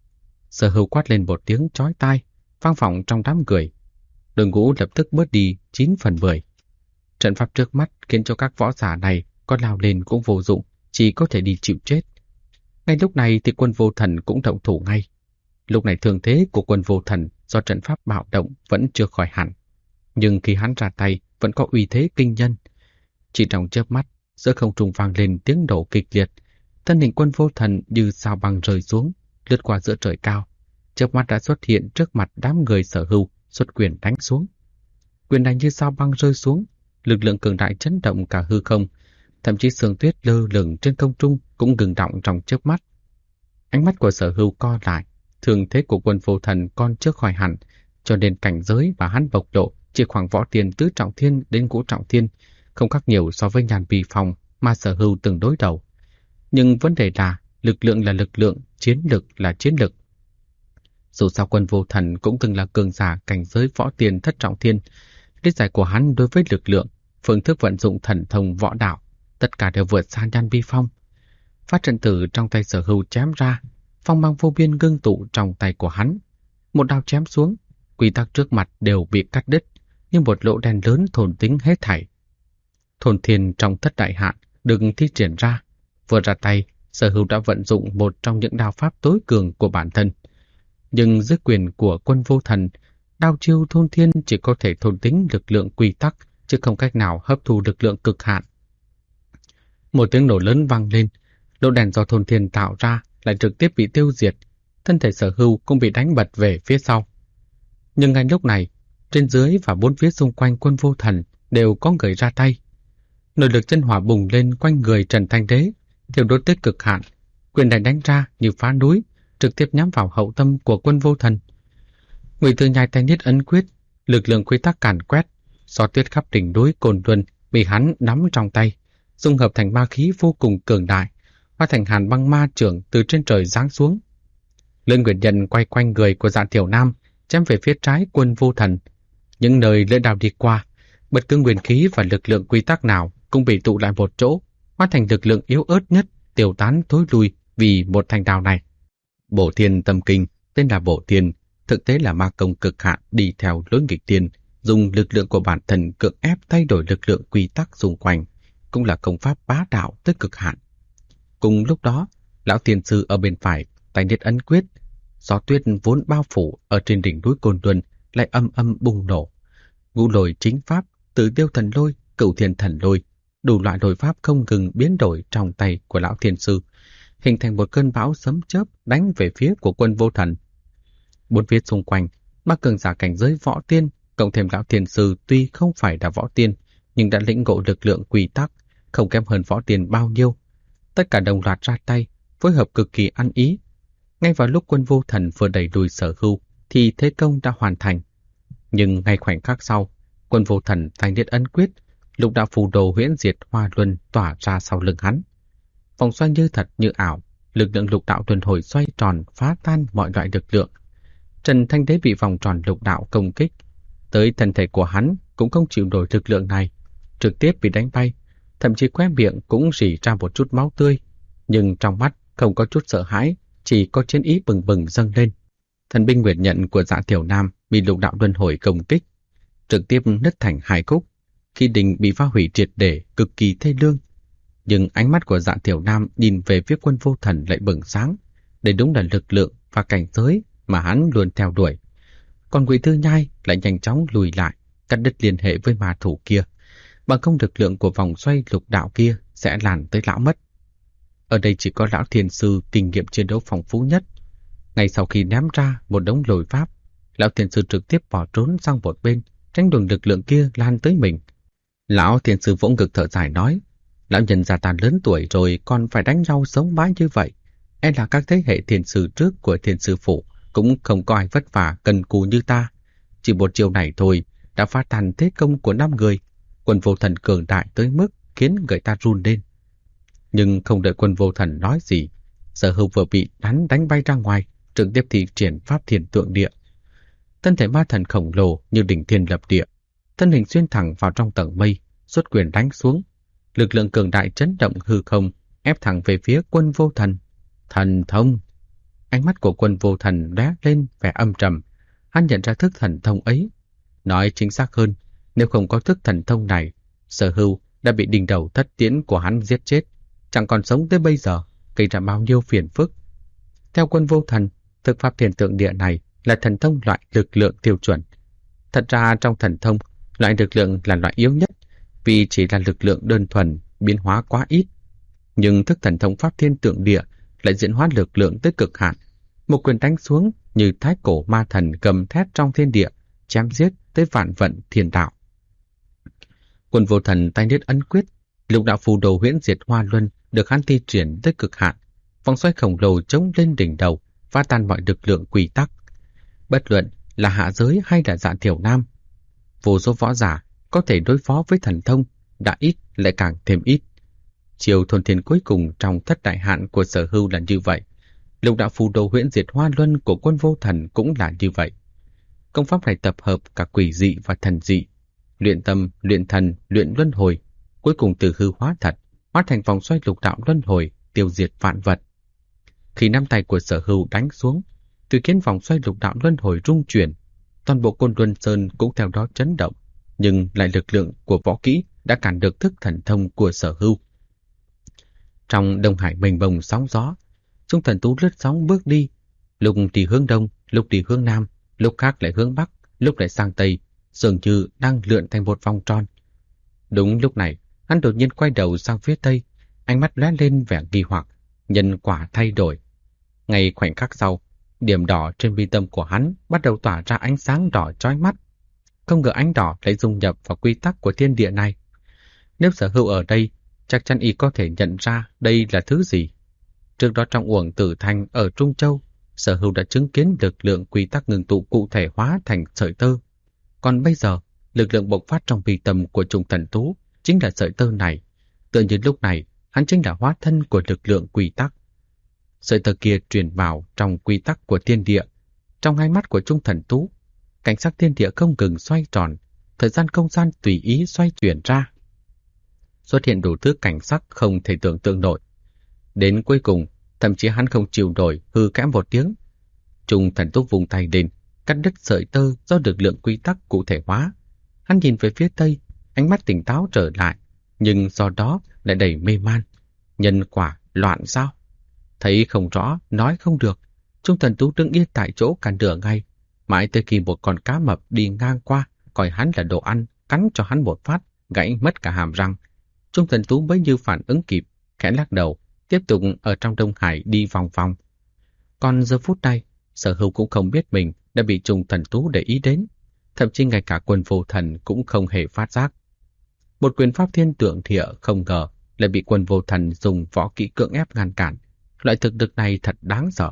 Sở Hưu quát lên một tiếng chói tai, vang vọng trong đám người. Đội ngũ lập tức bớt đi 9/10. Trận pháp trước mắt khiến cho các võ giả này có lao lên cũng vô dụng, chỉ có thể đi chịu chết. Ngay lúc này thì Quân Vô Thần cũng động thủ ngay. Lúc này thương thế của Quân Vô Thần do trận pháp bạo động vẫn chưa khỏi hẳn, nhưng khi hắn ra tay vẫn có uy thế kinh nhân. Chỉ trong chớp mắt, giữa không trung vang lên tiếng nổ kịch liệt, thân hình Quân Vô Thần như sao băng rơi xuống, lướt qua giữa trời cao, chớp mắt đã xuất hiện trước mặt đám người Sở Hưu, xuất quyền đánh xuống. Quyền này như sao băng rơi xuống, lực lượng cường đại chấn động cả hư không, thậm chí sương tuyết lơ lửng trên không trung cũng ngừng động trong chớp mắt. Ánh mắt của Sở Hưu co lại, thương thế của Quân Vô Thần còn chưa khỏi hẳn, cho nên cảnh giới mà hắn bộc lộ chỉ khoảng võ tiền tứ trọng thiên đến ngũ trọng thiên, không khác nhiều so với Nhàn Bì Phong mà Sở Hưu từng đối đầu. Nhưng vấn đề là lực lượng là lực lượng, chiến lực là chiến lực. Dù sao Quân Vô Thần cũng từng là cường giả cảnh giới võ tiên thất trọng thiên, lý giải của hắn đối với lực lượng, phương thức vận dụng thần thông võ đạo, tất cả đều vượt xa Nhan Bi Phong. Phát trận tử trong tay Sở Hưu chém ra, phong mang vô biên ngưng tụ trong tay của hắn. Một đao chém xuống, quy tắc trước mặt đều bị cắt đứt, như một lỗ đen lớn thôn tính hết thảy. Thôn thiên trong thất đại hạn được thi triển ra, vừa ra tay, Sở Hưu đã vận dụng một trong những đao pháp tối cường của bản thân. Nhưng dưới quyền của Quân Vô Thần, đao chiêu thôn thiên chỉ có thể thôn tính lực lượng quy tắc, chứ không cách nào hấp thu lực lượng cực hạn. Một tiếng nổ lớn vang lên, lỗ đèn do thôn thiên tạo ra lại trực tiếp bị tiêu diệt, thân thể Sở Hưu cũng bị đánh bật về phía sau. Nhưng ngay lúc này, trên dưới và bốn phía xung quanh Quân Vô Thần đều có người ra tay. Nội lực chân hỏa bùng lên quanh người Trần Thanh Đế, thiêu đốt tới cực hạn, quyền đánh đánh ra như phá núi, trực tiếp nhắm vào hậu tâm của Quân Vô Thần. Ngụy Tư Nhai tay niết ấn quyết, lực lượng quy tắc càn quét, gió tuyết khắp đỉnh núi Cồn Luân bị hắn nắm trong tay, dung hợp thành ma khí vô cùng cường đại, hóa thành hàn băng ma trưởng từ trên trời giáng xuống. Lưỡi Nguyệt Nhân quay quanh người của Dạ Thiểu Nam, chém về phía trái Quân Vô Thần. Những nơi lưỡi đao đi qua, bất cứ nguyên khí và lực lượng quy tắc nào cũng bị tụ lại một chỗ, hóa thành lực lượng yếu ớt nhất, tiêu tán thối lui vì một thanh đao này. Bổ Thiên Tâm Kinh tên là Bổ Thiên, thực tế là ma công cực hạn đi theo lối nghịch tiên, dùng lực lượng của bản thân cưỡng ép thay đổi lực lượng quy tắc xung quanh, cũng là công pháp bá đạo tới cực hạn. Cùng lúc đó, lão tiền sư ở bên phải tay niết ấn quyết, gió tuyết vốn bao phủ ở trên đỉnh núi Côn Luân lại âm âm bùng nổ. Ngũ lôi chính pháp, Tử Tiêu Thần Lôi, Cửu Thiên Thần Lôi, đủ loại lôi pháp không ngừng biến đổi trong tay của lão thiên sư, hình thành một cơn bão sấm chớp đánh về phía của Quân Vô Thần. Bốn phía xung quanh, ba cường giả cảnh giới võ tiên, cộng thêm lão thiên sư tuy không phải là võ tiên, nhưng đã lĩnh ngộ lực lượng quy tắc, không kém hơn võ tiên bao nhiêu. Tất cả đồng loạt ra tay, phối hợp cực kỳ ăn ý. Ngay vào lúc Quân Vô Thần vừa đẩy lùi Sở Hưu, thì thế công đã hoàn thành. Nhưng ngay khoảnh khắc sau, Quân Vô Thần tay niết ấn quyết, lục đạo phù đồ huyễn diệt hoa luân tỏa ra sau lưng hắn. Vòng xoay như thật như ảo, lực lượng lục đạo tuần hồi xoay tròn phá tan mọi loại lực lượng. Trần Thanh Đế bị vòng tròn lục đạo công kích, tới thân thể của hắn cũng không chịu nổi lực lượng này, trực tiếp bị đánh bay, thậm chí khóe miệng cũng rỉ ra một chút máu tươi, nhưng trong mắt không có chút sợ hãi, chỉ có chiến ý bừng bừng dâng lên. Thần binh nguyệt nhận của Dạ Thiểu Nam bị lục đạo luân hồi công kích, trực tiếp nứt thành hai khúc, khi đình bị phá hủy triệt để, cực kỳ thê lương. Nhưng ánh mắt của Dạ Thiểu Nam nhìn về phía Quân Vô Thần lại bừng sáng, đây đúng là lực lượng và cảnh giới mà hắn luôn theo đuổi. Còn Ngụy Tư Nhai lại nhanh chóng lùi lại, cắt đứt liên hệ với ma thủ kia, bằng không lực lượng của vòng xoay lục đạo kia sẽ làn tới lão mất. Ở đây chỉ có lão thiền sư kinh nghiệm chiến đấu phong phú nhất. Ngay sau khi ném ra một đống lôi pháp, lão thiền sư trực tiếp bỏ trốn sang một bên, tránh đường lực lượng kia lan tới mình. Lão thiền sư vỗ ngực thở dài nói, lão nhân gia ta lớn tuổi rồi còn phải đánh nhau sống mãi như vậy, e là các thế hệ thiền sư trước của thiền sư phụ cũng không có ai vất vả cần cù như ta. Chỉ một chiều này thôi đã phá tan thế công của 5 người. Quân Vô Thần cường đại tới mức khiến người ta run lên. Nhưng không đợi Quân Vô Thần nói gì, Sở Hưu vừa bị hắn đánh bay ra ngoài, trực tiếp thi triển pháp thiền tượng địa. Thân thể ma thần khổng lồ như đỉnh thiên lập địa, thân hình xuyên thẳng vào trong tầng mây, xuất quyền đánh xuống. Lực lượng cường đại chấn động hư không, ép thẳng về phía Quân Vô Thần. Thần thông! Ánh mắt của Quân Vô Thần lóe lên vẻ âm trầm. Hắn nhận ra thức thần thông ấy. Nói chính xác hơn, nếu không có thức thần thông này, Sở Hưu đã bị đỉnh đầu thất tiễn của hắn giết chết, chẳng còn sống tới bây giờ, gây ra bao nhiêu phiền phức. Theo Quân Vô Thần, thực pháp thiền tượng địa này là thần thông loại lực lượng tiêu chuẩn. Thật ra trong thần thông, loại lực lượng là loại yếu nhất, vì chỉ là lực lượng đơn thuần, biến hóa quá ít. Nhưng thức thần thông pháp thiên tượng địa lại diễn hóa lực lượng tới cực hạn. Một quyền đánh xuống như thái cổ ma thần gầm thét trong thiên địa, chém giết tới vạn vận thiên đạo. Quân Vô Thần tay niết ấn quyết, lục đạo phù đồ huyễn diệt hoa luân được hắn thi triển tới cực hạn. Vòng xoay khổng lồ chống lên đỉnh đầu, phá tan mọi lực lượng quy tắc. Bất luận là hạ giới hay là Dạ Thiểu Nam, vô số võ giả có thể đối phó với thần thông đã ít lại càng thêm ít. Chiều thuần thiên cuối cùng trong thất đại hạn của Sở Hưu là như vậy. Lục đạo phù đồ huyễn diệt hoa luân của Quân Vô Thần cũng là như vậy. Công pháp này tập hợp cả quỷ dị và thần dị, luyện tâm, luyện thần, luyện luân hồi, cuối cùng từ hư hóa thật, hóa thành vòng xoay lục đạo luân hồi, tiêu diệt vạn vật. Khi nắm tay của Sở Hưu đánh xuống, tuy khiến vòng xoay lục đạo luân hồi rung chuyển, toàn bộ Côn Luân Sơn cũng theo đó chấn động, nhưng lại lực lượng của võ kỹ đã cản được thức thần thông của Sở Hưu. Trong Đông Hải mênh mông sóng gió, Trung Thần Tú lướt sóng bước đi, lúc thì hướng đông, lúc thì hướng nam, lúc khác lại hướng bắc, lúc lại sang tây, dường như đang lượn thành một vòng tròn. Đúng lúc này, hắn đột nhiên quay đầu sang phía tây, ánh mắt lóe lên vẻ nghi hoặc, nhân quả thay đổi. Ngay khoảnh khắc sau, điểm đỏ trên mi tâm của hắn bắt đầu tỏa ra ánh sáng đỏ chói mắt. Không ngờ ánh đỏ lại dung nhập vào quy tắc của thiên địa này. Nếu Sở Hưu ở đây, chắc chắn y có thể nhận ra đây là thứ gì. Trước đó trong uổng Tử Thanh ở Trung Châu, Sở Hưu đã chứng kiến lực lượng quy tắc ngưng tụ cụ thể hóa thành sợi tơ. Còn bây giờ, lực lượng bộc phát trong mi tâm của Trung Thần Tú chính là sợi tơ này. Tự nhiên lúc này, hắn chính là hóa thân của lực lượng quy tắc. Sợi tơ kia truyền vào trong quy tắc của thiên địa. Trong hai mắt của Trung Thần Tú, cảnh sắc thiên địa không ngừng xoay tròn, thời gian không gian tùy ý xoay chuyển ra. Xuất hiện đủ thứ cảnh sắc không thể tưởng tượng nổi. Đến cuối cùng, thậm chí hắn không chịu nổi hư kẽ một tiếng. Trung Thần Tú vùng tay lên, cắt đứt sợi tơ do lực lượng quy tắc cụ thể hóa. Hắn nhìn về phía tây, ánh mắt tỉnh táo trở lại, nhưng do đó lại đầy mê man. Nhân quả loạn sao? Thấy không rõ, nói không được. Trung Thần Tú đứng yên tại chỗ cả nửa ngày, mãi tới khi một con cá mập đi ngang qua, coi hắn là đồ ăn, cắn cho hắn một phát, gãy mất cả hàm răng. Trung Thần Tú mới như phản ứng kịp, khẽ lắc đầu, tiếp tục ở trong Đông Hải đi vòng vòng. Còn giờ phút này, Sở Hưu cũng không biết mình đã bị Trung Thần Tú để ý đến, thậm chí ngay cả Quân Vô Thần cũng không hề phát giác. Một quyền pháp thiên tượng địa không ngờ lại bị Quân Vô Thần dùng võ kỹ cưỡng ép ngăn cản. Loại thực lực này thật đáng sợ.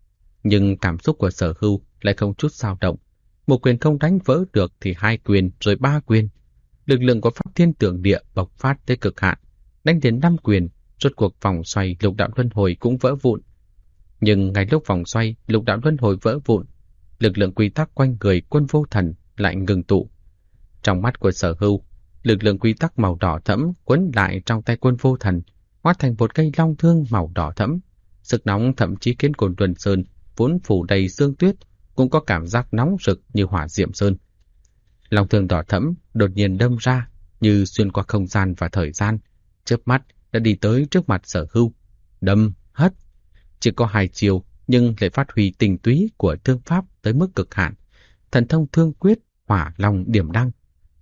Nhưng cảm xúc của Sở Hưu lại không chút dao động. Một quyền không đánh vỡ được thì hai quyền rồi ba quyền. Lực lượng của pháp thiên tượng địa bộc phát tới cực hạn, đánh đến 5 quyền, rốt cuộc vòng xoay lục đạo luân hồi cũng vỡ vụn. Nhưng ngay lúc vòng xoay lục đạo luân hồi vỡ vụn, lực lượng quy tắc quanh người Quân Vô Thần lại ngừng tụ. Trong mắt của Sở Hưu, lực lượng quy tắc màu đỏ thẫm quấn lại trong tay Quân Vô Thần, hóa thành một cây long thương màu đỏ thẫm. Sức nóng thậm chí khiến Côn Luân Sơn vốn phủ đầy sương tuyết cũng có cảm giác nóng rực như hỏa diệm sơn. Long thương đỏ thẫm đột nhiên đâm ra như xuyên qua không gian và thời gian, chớp mắt đã đi tới trước mặt Sở Hưu. Đâm, hất, chỉ có hai chiều nhưng lại phát huy tinh túy của thương pháp tới mức cực hạn. Thần thông thương quyết, hỏa long điểm đăng.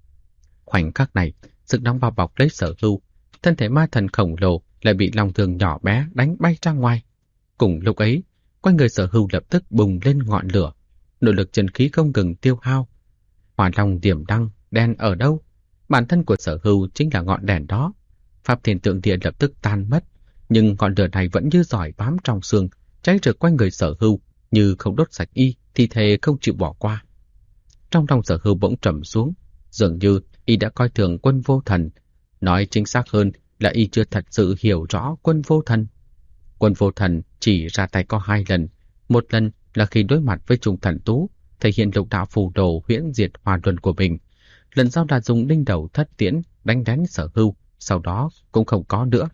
Khoảnh khắc này, sức nóng bao bọc lấy Sở Hưu, thân thể ma thần khổng lồ lại bị long thương nhỏ bé đánh bay ra ngoài. Cùng lúc ấy, quanh người Sở Hưu lập tức bùng lên ngọn lửa, nội lực chân khí không ngừng tiêu hao. Hỏa long điểm đăng, đen ở đâu? Bản thân của Sở Hưu chính là ngọn đèn đó. Pháp thiên tượng địa lập tức tan mất, nhưng ngọn lửa này vẫn như giỏi bám trong xương, cháy rực quanh người Sở Hưu, như không đốt sạch y thì thề không chịu bỏ qua. Trong lòng Sở Hưu bỗng trầm xuống, dường như y đã coi thường Quân Vô Thần. Nói chính xác hơn là y chưa thật sự hiểu rõ Quân Vô Thần. Quân Vô Thần chỉ ra tay có 2 lần, một lần là khi đối mặt với Trung Thần Tú, thể hiện lục đạo phù đồ huyễn diệt hòa luân của mình. Lần sau là dùng đinh đầu thất tiễn đánh đánh Sở Hưu, sau đó cũng không có nữa.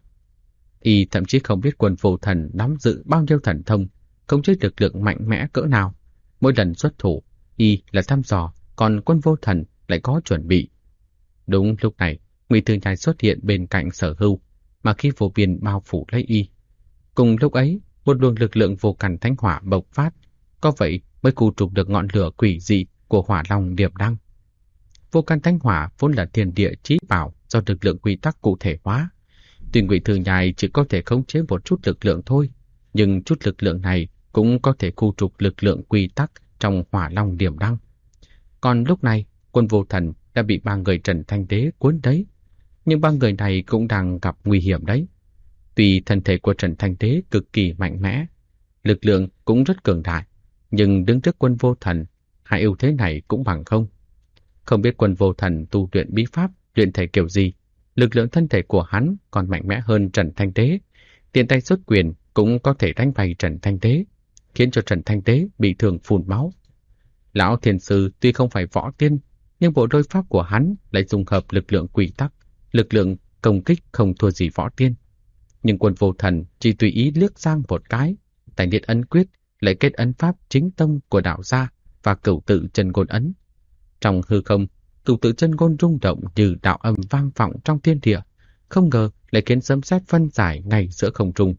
Y thậm chí không biết Quân Vô Thần nắm giữ bao nhiêu thần thông, không chế lực lượng mạnh mẽ cỡ nào. Mỗi lần xuất thủ, y là thăm dò, còn Quân Vô Thần lại có chuẩn bị. Đúng lúc này, Ngụy Thư Nhai xuất hiện bên cạnh Sở Hưu, mà khi vô biên bao phủ lấy y. Cùng lúc ấy, một luồng lực lượng vô căn thánh hỏa bộc phát, có vậy mới khu trục được ngọn lửa quỷ dị của hỏa long điệp đăng. Vô căn thánh hỏa vốn là thiên địa chí bảo do lực lượng quy tắc cụ thể hóa. Tuy Ngụy Thư Nhai chỉ có thể khống chế một chút lực lượng thôi, nhưng chút lực lượng này cũng có thể khu trục lực lượng quy tắc trong hỏa long điệp đăng. Còn lúc này, Quân Vô Thần đã bị 3 người Trần Thanh Đế cuốn đấy, nhưng 3 người này cũng đang gặp nguy hiểm đấy. Tuy thân thể của Trần Thanh Đế cực kỳ mạnh mẽ, lực lượng cũng rất cường đại, nhưng đứng trước Quân Vô Thần, hai ưu thế này cũng bằng không. Không biết Quân Vô Thần tu luyện bí pháp, luyện thể kiểu gì, Lực lượng thân thể của hắn còn mạnh mẽ hơn Trần Thanh Tế. Tiện tay xuất quyền cũng có thể đánh bay Trần Thanh Tế, khiến cho Trần Thanh Tế bị thương phun máu. Lão thiền sư tuy không phải võ tiên, nhưng bộ đôi pháp của hắn lại dung hợp lực lượng quy tắc, lực lượng công kích không thua gì võ tiên. Nhưng Quân Vô Thần chỉ tùy ý liếc sang một cái, tay liệt ấn quyết lại kết ấn pháp chính tông của đạo gia và cửu tự chân ngôn ấn. Trong hư không, cửu tự chân ngôn rung động như đạo âm vang vọng trong thiên địa, không ngờ lại khiến sấm sét phân giải ngay giữa không trung.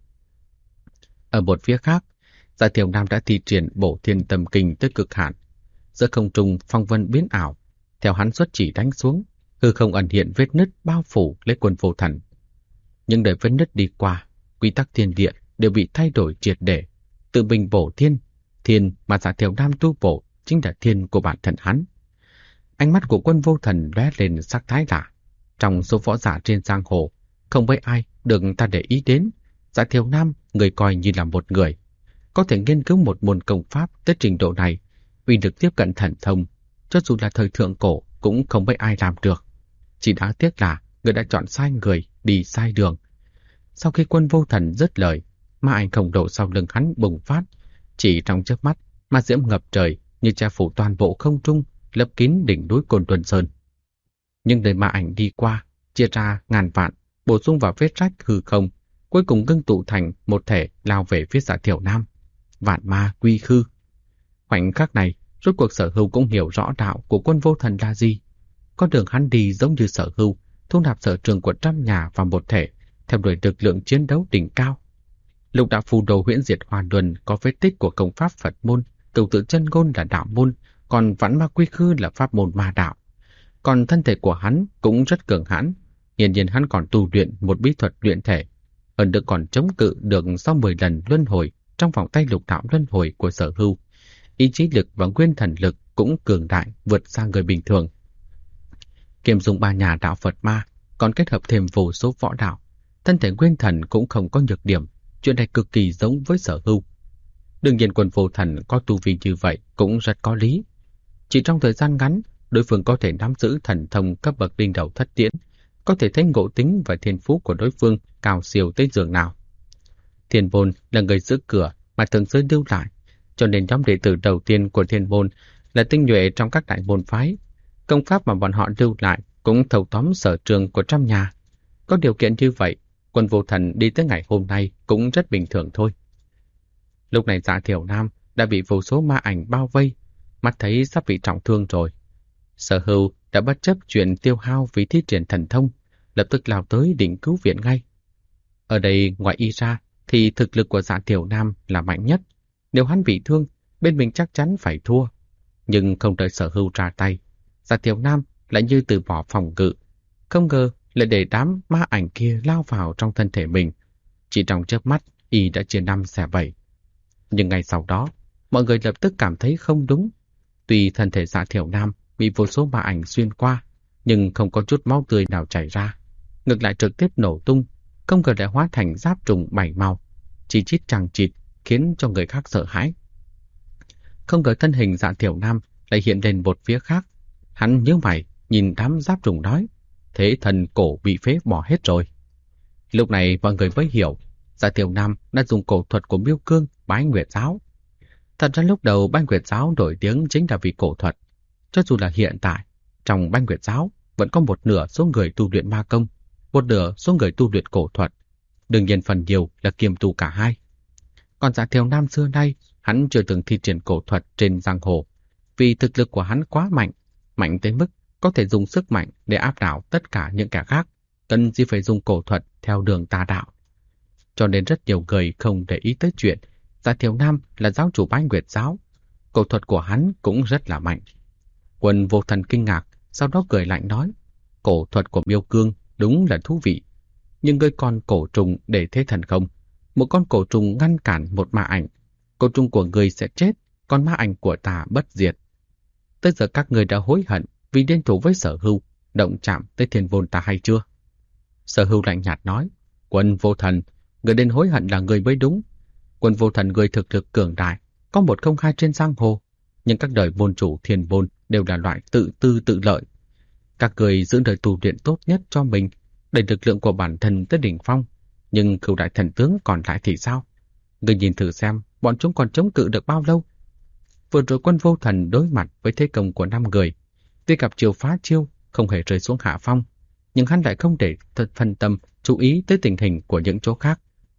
Ở một phía khác, Dạ Thiểu Nam đã thi triển Bổ Thiên Tâm Kinh tới cực hạn. Giữa không trung phong vân biến ảo, theo hắn xuất chỉ đánh xuống, hư không ẩn hiện vết nứt bao phủ lấy Quân Vô Thần. Nhưng đợi vết nứt đi qua, quy tắc thiên địa đều bị thay đổi triệt để. Tự mình bổ thiên, thiên mà Dạ Thiểu Nam tu bổ chính là thiên của bản thân hắn. Ánh mắt của Quân Vô Thần lóe lên sắc thái lạ. Trong số võ giả trên giang hồ, không mấy ai được ta để ý đến. Dạ Thiểu Nam người coi như là một người, có thể nghiên cứu một môn công pháp tới trình độ này, uy lực tiếp cận thần thông, cho dù là thời thượng cổ cũng không mấy ai làm được. Chỉ đáng tiếc là người đã chọn sai người, đi sai đường. Sau khi Quân Vô Thần dứt lời, ma ảnh khổng lồ sau lưng hắn bùng phát, chỉ trong chớp mắt, ma diễm ngập trời như che phủ toàn bộ không trung, lấp kín đỉnh núi Côn Luân Sơn. Nhưng đời ma ảnh đi qua, chia ra ngàn vạn, bổ sung vào vết rách hư không, cuối cùng ngưng tụ thành một thể lao về phía Dạ Thiểu Nam. Vạn ma quy khư. Khoảnh khắc này, rốt cuộc Sở Hưu cũng hiểu rõ đạo của Quân Vô Thần là gì. Con đường hắn đi giống như Sở Hưu, thu nạp sở trường của trăm nhà vào một thể, theo đuổi lực lượng chiến đấu đỉnh cao. Lục đạo phù đồ huyễn diệt hoàn luân có vết tích của công pháp Phật môn, cửu tự chân ngôn là đạo môn, còn vạn ma quy khư là pháp môn ma đạo. Còn thân thể của hắn cũng rất cường hãn, hiển nhiên hắn còn tu luyện một bí thuật luyện thể, hơn nữa còn chống cự được sau 10 lần luân hồi trong vòng tay lục đạo luân hồi của Sở Hưu. Ý chí lực và nguyên thần lực cũng cường đại vượt xa người bình thường. Kiêm dùng 3 nhà đạo Phật ma, còn kết hợp thêm vô số võ đạo, thân thể nguyên thần cũng không có nhược điểm, chuyện này cực kỳ giống với Sở Hưu. Đương nhiên Quân Vô Thần có tu vi như vậy cũng rất có lý. Chỉ trong thời gian ngắn, đối phương có thể nắm giữ thần thông cấp bậc đinh đầu thất tiễn, có thể thấy ngộ tính và thiên phú của đối phương cao siêu tới giường nào. Thiên Môn là người giữ cửa mà thượng giới lưu lại, cho nên nhóm đệ tử đầu tiên của Thiên Môn là tinh nhuệ trong các đại môn phái. Công pháp mà bọn họ lưu lại cũng thâu tóm sở trường của trăm nhà. Có điều kiện như vậy, Quân Vô Thần đi tới ngày hôm nay cũng rất bình thường thôi. Lúc này Dạ Thiểu Nam đã bị vô số ma ảnh bao vây, mắt thấy sắp bị trọng thương rồi. Sở Hưu đã bất chấp chuyện tiêu hao vì thi triển thần thông, lập tức lao tới định cứu viện ngay. Ở đây ngoài y ra thì thực lực của Dạ Thiểu Nam là mạnh nhất. Nếu hắn bị thương, bên mình chắc chắn phải thua. Nhưng không đợi Sở Hưu ra tay, Dạ Thiểu Nam lại như từ bỏ phòng ngự. Không ngờ lại để đám ma ảnh kia lao vào trong thân thể mình. Chỉ trong chớp mắt, y đã chia 5 xẻ 7. Nhưng ngay sau đó, mọi người lập tức cảm thấy không đúng. Tuy thân thể Dạ Thiểu Nam bị vô số ma ảnh xuyên qua, nhưng không có chút máu tươi nào chảy ra. Ngược lại trực tiếp nổ tung, không ngờ lại hóa thành giáp trùng 7 màu, chỉ chít chằng chịt khiến cho người khác sợ hãi. Không ngờ thân hình Dạ Thiểu Nam lại hiện lên một phía khác. Hắn nhíu mày nhìn đám giáp trùng nói, thế thần cổ bị phế bỏ hết rồi. Lúc này mọi người mới hiểu, Dạ Thiểu Nam đã dùng cổ thuật của Miêu Cương Bái Nguyệt Giáo. Thật ra lúc đầu Bái Nguyệt Giáo nổi tiếng chính là vì cổ thuật. Cho dù là hiện tại, trong Bái Nguyệt Giáo vẫn có một nửa số người tu luyện ma công, một nửa số người tu luyện cổ thuật. Đương nhiên phần nhiều là kiêm tu cả hai. Còn Dạ Thiểu Nam xưa nay, hắn chưa từng thi triển cổ thuật trên giang hồ, vì thực lực của hắn quá mạnh, mạnh tới mức có thể dùng sức mạnh để áp đảo tất cả những kẻ khác, cần gì phải dùng cổ thuật theo đường tà đạo. Cho nên rất nhiều người không để ý tới chuyện Dạ Thiểu Nam là giáo chủ Bái Nguyệt Giáo, cổ thuật của hắn cũng rất là mạnh. Quân Vô Thần kinh ngạc, sau đó cười lạnh nói, cổ thuật của Miêu Cương đúng là thú vị, nhưng ngươi còn cổ trùng để thế thần không? Một con cổ trùng ngăn cản một ma ảnh, cổ trùng của ngươi sẽ chết, còn ma ảnh của ta bất diệt. Tới giờ các ngươi đã hối hận vì liên thủ với Sở Hưu, động chạm tới Thiên Môn ta hay chưa? Sở Hưu lạnh nhạt nói, Quân Vô Thần, người nên hối hận là người mới đúng. Quân Vô Thần người thực lực cường đại, có 102 trên giang hồ, nhưng các đời môn chủ Thiên Môn đều là loại tự tư tự lợi. Các người giữ đời tu luyện tốt nhất cho mình, đẩy lực lượng của bản thân tới đỉnh phong, nhưng Cửu đại thần tướng còn lại thì sao? Ngươi nhìn thử xem, bọn chúng còn chống cự được bao lâu? Vừa rồi Quân Vô Thần đối mặt với thế công của 5 người, tuy gặp chiêu phá chiêu, không hề rơi xuống hạ phong, nhưng hắn lại không để phân tâm chú ý tới tình hình của những chỗ khác.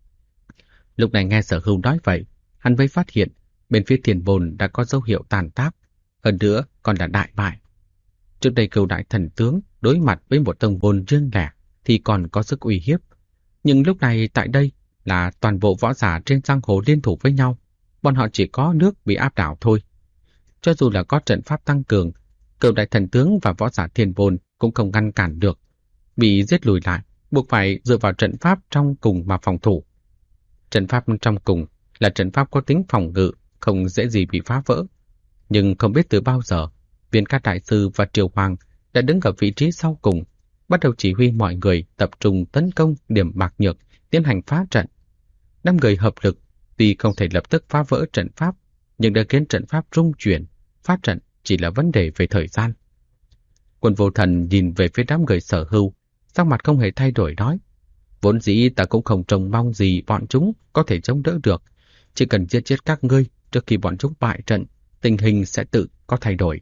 Lúc này nghe Sở Hưu nói vậy, hắn mới phát hiện bên phía Tiền Bồn đã có dấu hiệu tàn tác, hơn nữa còn là đại bại. Trước đây Cửu đại thần tướng đối mặt với một tông môn riêng lẻ thì còn có sức uy hiếp, nhưng lúc này tại đây là toàn bộ võ giả trên giang hồ liên thủ với nhau, bọn họ chỉ có nước bị áp đảo thôi. Cho dù là có trận pháp tăng cường, Cửu đại thần tướng và võ giả Tiền Bồn cũng không ngăn cản được, bị giết lùi lại, buộc phải dựa vào trận pháp trong cùng mà phòng thủ. Trận pháp trong cùng là trận pháp có tính phòng ngự, không dễ gì bị phá vỡ. Nhưng không biết từ bao giờ, Viên Cát Đại Sư và Triều Hoàng đã đứng ở vị trí sau cùng, bắt đầu chỉ huy mọi người tập trung tấn công điểm bạc nhược, tiến hành phá trận. 5 người hợp lực, tuy không thể lập tức phá vỡ trận pháp, nhưng đã khiến trận pháp rung chuyển, phá trận chỉ là vấn đề về thời gian. Quân Vô Thần nhìn về phía đám người Sở Hưu, sắc mặt không hề thay đổi nói: vốn dĩ ta cũng không trông mong gì bọn chúng có thể chống đỡ được, chỉ cần giết chết các ngươi trước khi bọn chúng bại trận, tình hình sẽ tự có thay đổi.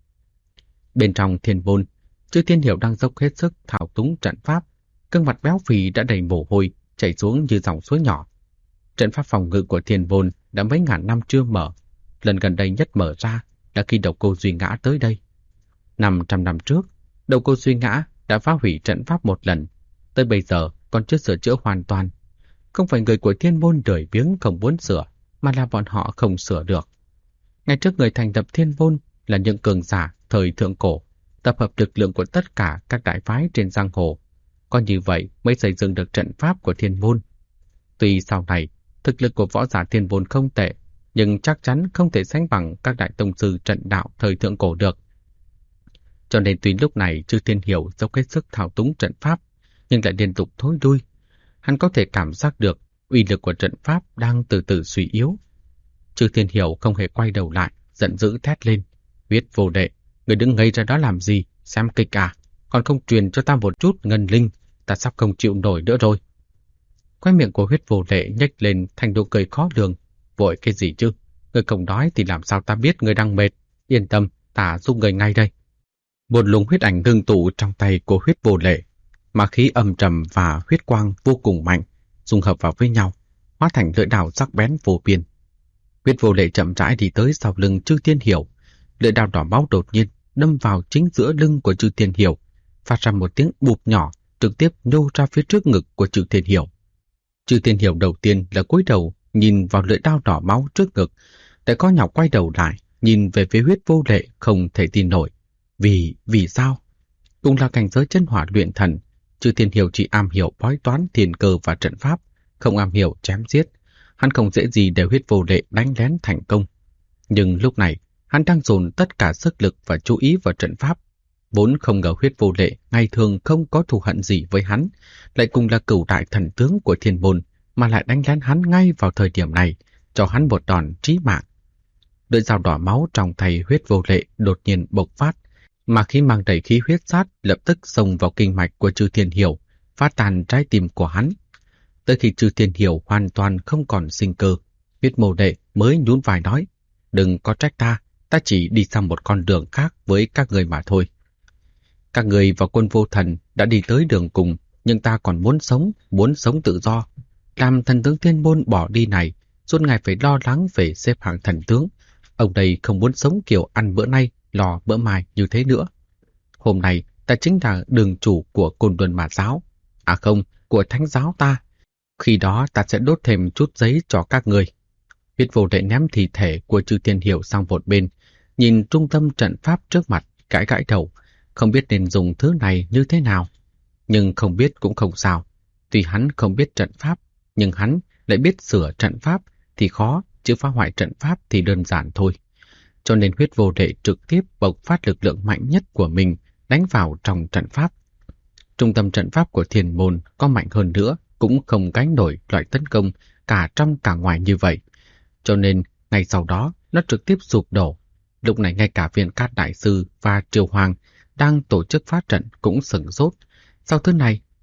Bên trong Thiên Môn, Chư Thiên Hiểu đang dốc hết sức thao túng trận pháp, gương mặt béo phì đã đầy mồ hôi, chảy xuống như dòng suối nhỏ. Trận pháp phòng ngự của Thiên Môn đã mấy ngàn năm chưa mở, lần gần đây nhất mở ra là khi Độc Cô Duy Ngã tới đây. 500 năm trước, Độc Cô Duy Ngã đã phá hủy trận pháp một lần, tới bây giờ còn chưa sửa chữa hoàn toàn. Không phải người của Thiên Môn lười biếng không muốn sửa, mà là bọn họ không sửa được. Ngày trước người thành lập Thiên Môn là những cường giả thời thượng cổ, tập hợp lực lượng của tất cả các đại phái trên giang hồ. Có như vậy mới xây dựng được trận pháp của Thiên Môn. Tuy sau này, thực lực của võ giả Thiên Môn không tệ, nhưng chắc chắn không thể sánh bằng các đại tông sư trận đạo thời thượng cổ được. Cho nên tuy lúc này Chư Thiên Hiểu dốc hết sức thao túng trận pháp, nhưng lại liên tục thối lui. Hắn có thể cảm giác được uy lực của trận pháp đang từ từ suy yếu. Chư Thiên Hiểu không hề quay đầu lại, giận dữ thét lên: Huyết Vô Đệ, người đứng ngây ra đó làm gì? Xem kịch à? Còn không truyền cho ta một chút ngân linh, ta sắp không chịu nổi nữa rồi. Khóe miệng của Huyết Vô Đệ nhếch lên thành nụ cười khó lường. Vội cái gì chứ? Người không nói thì làm sao ta biết người đang mệt? Yên tâm, ta giúp người ngay đây. Một luồng huyết ảnh ngưng tụ trong tay của Huyết Vô Đệ, mà khí âm trầm và huyết quang vô cùng mạnh, dung hợp vào với nhau, hóa thành lưỡi đao sắc bén vô biên. Huyết Vô Đệ chậm rãi đi tới sau lưng Chư Thiên Hiểu, lưỡi đao đỏ máu đột nhiên đâm vào chính giữa lưng của Chư Thiên Hiểu, phát ra một tiếng bụp nhỏ, trực tiếp nhô ra phía trước ngực của Chư Thiên Hiểu. Chư Thiên Hiểu đầu tiên là cúi đầu nhìn vào lưỡi đao đỏ máu trước ngực, để có nhọc quay đầu lại nhìn về phía Huyết Vô Đệ không thể tin nổi. Vì sao? Cùng là cảnh giới chân hỏa luyện thần, Chư Thiên Hiểu chỉ am hiểu bói toán thiên cơ và trận pháp, không am hiểu chém giết. Hắn không dễ gì để Huyết Vô Đệ đánh lén thành công. Nhưng lúc này, hắn đang dồn tất cả sức lực và chú ý vào trận pháp. Vốn không ngờ Huyết Vô Đệ ngày thường không có thù hận gì với hắn, lại cùng là cửu đại thần tướng của Thiên Môn, mà lại đánh lén hắn ngay vào thời điểm này, cho hắn một đòn chí mạng. Lưỡi dao đỏ máu trong tay Huyết Vô Đệ đột nhiên bộc phát, mà khi mang đầy khí huyết sát lập tức xông vào kinh mạch của Chư Thiên Hiểu, phá tan trái tim của hắn. Tới khi Chư Thiên Hiểu hoàn toàn không còn sinh cơ, Huyết Vô Đệ mới nhún vai nói: đừng có trách ta, ta chỉ đi sang một con đường khác với các người mà thôi. Các người và Quân Vô Thần đã đi tới đường cùng, nhưng ta còn muốn sống tự do. Làm thần tướng Thiên Môn bỏ đi này, suốt ngày phải lo lắng về xếp hạng thần tướng. Ông đây không muốn sống kiểu ăn bữa nay, lo bữa mai như thế nữa. Hôm nay, ta chính là đường chủ của Côn Luân Mạt Giáo. À không, của Thánh Giáo ta. Khi đó ta sẽ đốt thêm chút giấy cho các người. Huyết Vô Đệ ném thi thể của Chư Thiên Hiểu sang một bên, nhìn trung tâm trận pháp trước mặt, gãi đầu, không biết nên dùng thứ này như thế nào. Nhưng không biết cũng không sao. Tuy hắn không biết trận pháp, nhưng hắn lại biết sửa trận pháp thì khó, chứ phá hoại trận pháp thì đơn giản thôi. Cho nên Huyết Vô Đệ trực tiếp bộc phát lực lượng mạnh nhất của mình đánh vào trong trận pháp. Trung tâm trận pháp của Thiên Môn có mạnh hơn nữa cũng không gánh nổi loại tấn công cả trong cả ngoài như vậy. Cho nên ngay sau đó nó trực tiếp sụp đổ. Lúc này ngay cả Viên Cát Đại Sư và Triều Hoàng đang tổ chức phá trận cũng sửng sốt. Sau thứ này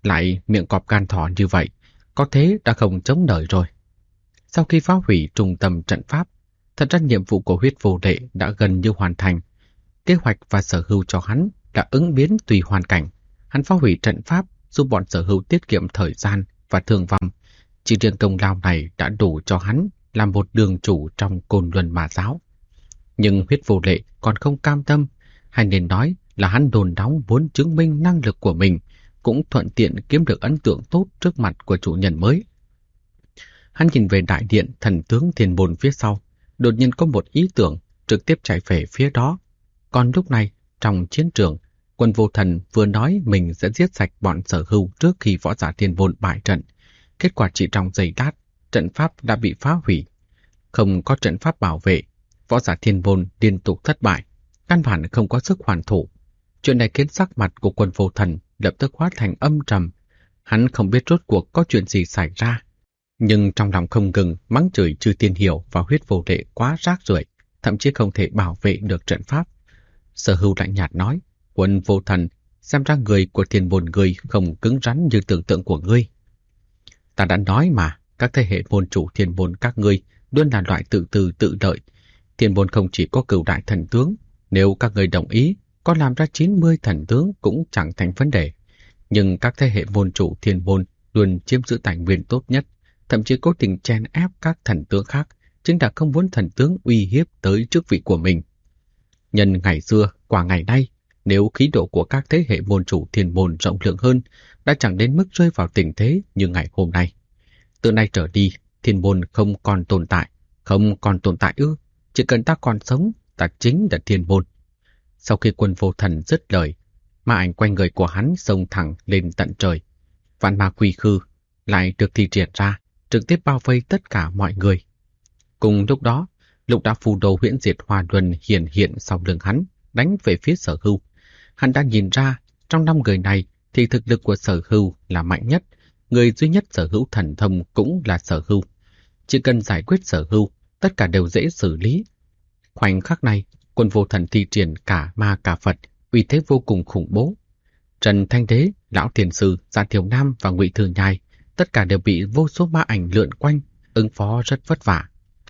lại miệng cọp gan thỏ như vậy, có thế đã không chống nổi rồi. Sau khi phá hủy trung tâm trận pháp, thật ra nhiệm vụ của huyết vô lệ đã gần như hoàn thành. Kế hoạch và sở hữu cho hắn đã ứng biến tùy hoàn cảnh. Hắn phá hủy trận pháp giúp bọn sở hữu tiết kiệm thời gian và thương vong. Chỉ riêng công lao này đã đủ cho hắn làm một đường chủ trong Côn Luân Ma giáo. Nhưng huyết vô lệ còn không cam tâm, hay nên nói là hắn đồn đóng muốn chứng minh năng lực của mình, cũng thuận tiện kiếm được ấn tượng tốt trước mặt của chủ nhân mới. Hắn nhìn về đại điện thần tướng Thiên Môn phía sau, đột nhiên có một ý tưởng, trực tiếp chạy về phía đó. Còn lúc này, trong chiến trường, Quân Vô Thần vừa nói mình sẽ giết sạch bọn sở hữu trước khi võ giả Thiên Môn bại trận. Kết quả chỉ trong giây lát, trận pháp đã bị phá hủy. Không có trận pháp bảo vệ, võ giả Thiên Môn liên tục thất bại, căn bản không có sức hoàn thủ. Chuyện này khiến sắc mặt của Quân Vô Thần lập tức hóa thành âm trầm. Hắn không biết rốt cuộc có chuyện gì xảy ra, nhưng trong lòng không ngừng mắng chửi Chư Tiên Hiểu và huyết vô lệ quá rác rưởi, thậm chí không thể bảo vệ được trận pháp. Sở Hưu lạnh nhạt nói, Quân Vô Thần, xem ra người của Thiên Môn ngươi không cứng rắn như tưởng tượng của ngươi. Ta đã nói mà, các thế hệ môn chủ Thiên Môn các ngươi luôn là loại tự tư tự lợi. Thiên Môn không chỉ có cửu đại thần tướng, nếu các ngươi đồng ý, có làm ra 90 thần tướng cũng chẳng thành vấn đề. Nhưng các thế hệ môn chủ Thiên Môn luôn chiếm giữ tài nguyên tốt nhất, thậm chí cố tình chen ép các thần tướng khác, chính là không muốn thần tướng uy hiếp tới chức vị của mình. Nhân ngày xưa, qua ngày nay, nếu khí độ của các thế hệ môn chủ Thiên Môn rộng lượng hơn, đã chẳng đến mức rơi vào tình thế như ngày hôm nay. Từ nay trở đi, Thiên Môn không còn tồn tại. Không còn tồn tại ư? Chỉ cần ta còn sống, ta chính là Thiên Môn. Sau khi Quân Vô Thần dứt lời, ma ảnh quanh người của hắn xông thẳng lên tận trời. Vạn ma quy khư lại được thi triển ra, trực tiếp bao vây tất cả mọi người. Cùng lúc đó, Lục Đạo Phù Đồ Huyễn Diệt Hoa Luân hiện sau lưng hắn, đánh về phía Sở Hưu. Hắn đã nhìn ra, trong 5 người này thì thực lực của Sở Hưu là mạnh nhất, người duy nhất sở hữu thần thông cũng là Sở Hưu. Chỉ cần giải quyết Sở Hưu, tất cả đều dễ xử lý. Khoảnh khắc này, Quân Vô Thần thi triển cả ma cả Phật, uy thế vô cùng khủng bố. Trần Thanh Đế, Lão Thiền Sư, Gia Thiều Nam và Ngụy Thư Nhai, tất cả đều bị vô số ma ảnh lượn quanh, ứng phó rất vất vả.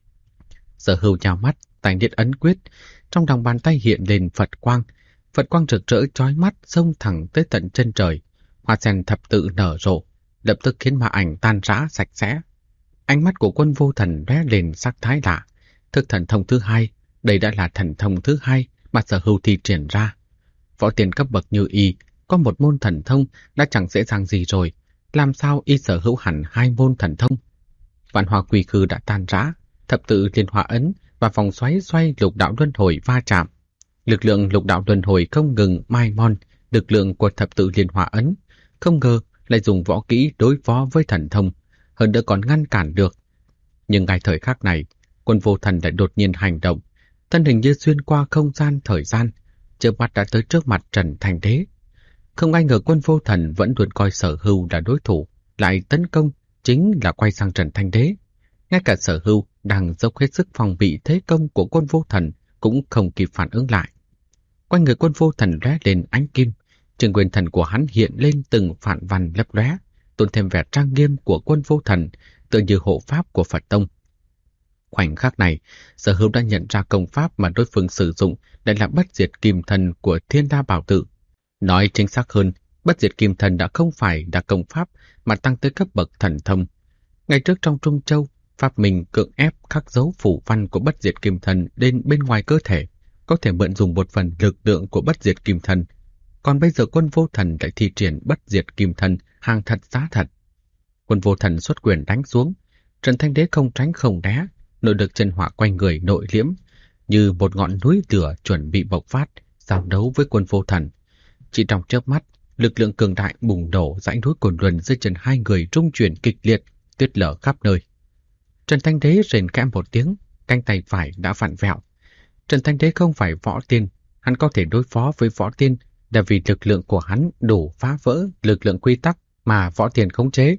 Sở Hưu nhào mắt, tay niết ấn quyết, trong lòng bàn tay hiện lên Phật quang rực rỡ chói mắt xông thẳng tới tận chân trời. Hoa sen thập tự nở rộ, lập tức khiến ma ảnh tan rã sạch sẽ. Ánh mắt của Quân Vô Thần lóe lên sắc thái lạ. Thực thần thông thứ hai, đây đã là thần thông thứ hai mà Sở Hưu thi triển ra. Võ tiền cấp bậc như y, có một môn thần thông đã chẳng dễ dàng gì rồi, làm sao y sở hữu hẳn 2 môn thần thông? Vạn Hoa Quy Khư đã tan rã, thập tự liên hoa ấn và vòng xoáy xoay lục đạo luân hồi va chạm. Lực lượng lục đạo luân hồi không ngừng mai mon lực lượng của thập tự liên hoa ấn, không ngờ lại dùng võ kỹ đối phó với thần thông, hơn nữa còn ngăn cản được. Nhưng ngay thời khắc này, Quân Vô Thần lại đột nhiên hành động, thân hình như xuyên qua không gian thời gian, chớp mắt đã tới trước mặt Trần Thanh Đế. Không ai ngờ Quân Vô Thần vẫn luôn coi Sở Hưu là đối thủ, lại tấn công chính là quay sang Trần Thanh Đế. Ngay cả Sở Hưu đang dốc hết sức phòng bị thế công của Quân Vô Thần cũng không kịp phản ứng lại. Quanh người Quân Vô Thần lóe lên ánh kim, trường quyền thần của hắn hiện lên từng phản văn lấp lóe, tôn thêm vẻ trang nghiêm của Quân Vô Thần, tựa như hộ pháp của Phật tông. Khoảnh khắc này, Sở Hưu đã nhận ra công pháp mà đối phương sử dụng để làm bất diệt kim thần của Thiên Đa Bảo Tự. Nói chính xác hơn, bất diệt kim thần đã không phải là công pháp mà tăng tới cấp bậc thần thông. Ngày trước trong Trung Châu, pháp mình cưỡng ép khắc dấu phủ văn của bất diệt kim thần lên bên ngoài cơ thể, có thể mượn dùng một phần lực lượng của bất diệt kim thần. Còn bây giờ Quân Vô Thần lại thi triển bất diệt kim thần, hàng thật giá thật. Quân Vô Thần xuất quyền đánh xuống, Trần Thanh Đế không tránh không né, nội lực chân hỏa quanh người nội liễm, như một ngọn núi lửa chuẩn bị bộc phát, giao đấu với Quân Vô Thần. Chỉ trong chớp mắt, lực lượng cường đại bùng nổ, dãy núi Cồn Luân dưới chân hai người rung chuyển kịch liệt, tuyết lở khắp nơi. Trần Thanh Đế rền khẽ một tiếng, cánh tay phải đã vặn vẹo. Trần Thanh Đế không phải võ tiên, hắn có thể đối phó với võ tiên là vì lực lượng của hắn đủ phá vỡ lực lượng quy tắc mà võ tiên khống chế.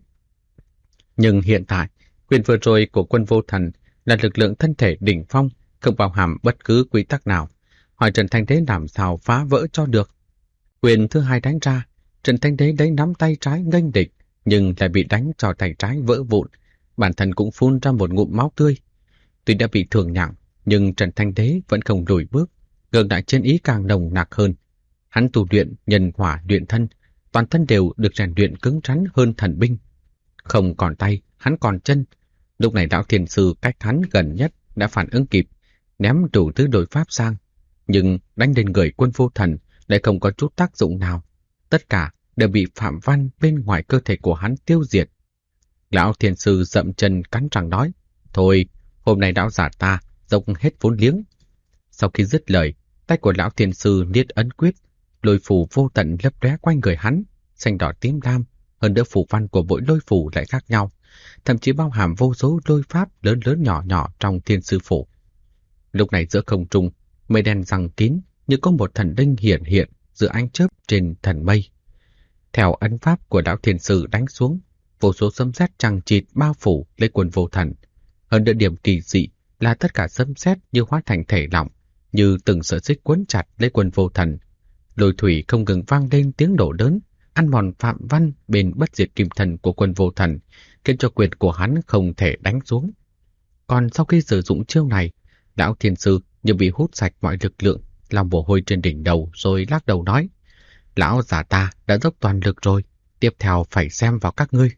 Nhưng hiện tại, quyền vừa rồi của Quân Vô Thần là lực lượng thân thể đỉnh phong, không bao hàm bất cứ quy tắc nào. Hỏi Trần Thanh Đế làm sao phá vỡ cho được? Quyền thứ hai đánh ra, Trần Thanh Đế đấy nắm tay trái nghênh địch, nhưng lại bị đánh cho tay trái vỡ vụn, bản thân cũng phun ra một ngụm máu tươi. Tuy đã bị thương nặng, nhưng Trần Thanh Đế vẫn không lùi bước, ngược lại chiến ý càng nồng nặc hơn. Hắn tu luyện nhân hỏa luyện thân, toàn thân đều được rèn luyện cứng rắn hơn thần binh. Không còn tay, hắn còn chân. Lúc này lão thiền sư cách hắn gần nhất đã phản ứng kịp, ném đủ thứ đối pháp sang, nhưng đánh lên người Quân Vô Thần lại không có chút tác dụng nào. Tất cả đều bị Phạm Văn bên ngoài cơ thể của hắn tiêu diệt. Lão thiền sư dậm chân cắn răng nói, thôi, hôm nay lão giả ta dốc hết vốn liếng. Sau khi dứt lời, tay của lão thiền sư niết ấn quyết, lôi phù vô tận lấp lóe quanh người hắn, xanh đỏ tím lam. Hơn nữa phù văn của mỗi lôi phù lại khác nhau, thậm chí bao hàm vô số lôi pháp lớn lớn nhỏ nhỏ trong thiên sư phủ. Lúc này giữa không trung, mây đen giăng kín như có một thần linh hiện hiện giữa ánh chớp trên thần mây. Theo ấn pháp của lão thiền sư đánh xuống, vô số sấm sét chằng chịt bao phủ lấy Quân Vô Thần. Hơn nữa điểm kỳ dị là tất cả sấm sét như hóa thành thể lỏng, như từng sợi xích quấn chặt lấy Quân Vô Thần. Lôi thủy không ngừng vang lên tiếng nổ lớn, ăn mòn Phạm Văn bên bất diệt kim thần của Quân Vô Thần, khiến cho quyền của hắn không thể đánh xuống. Còn sau khi sử dụng chiêu này, lão thiên sư như bị hút sạch mọi lực lượng, làm mồ hôi trên đỉnh đầu rồi lắc đầu nói, lão giả ta đã dốc toàn lực rồi, tiếp theo phải xem vào các ngươi.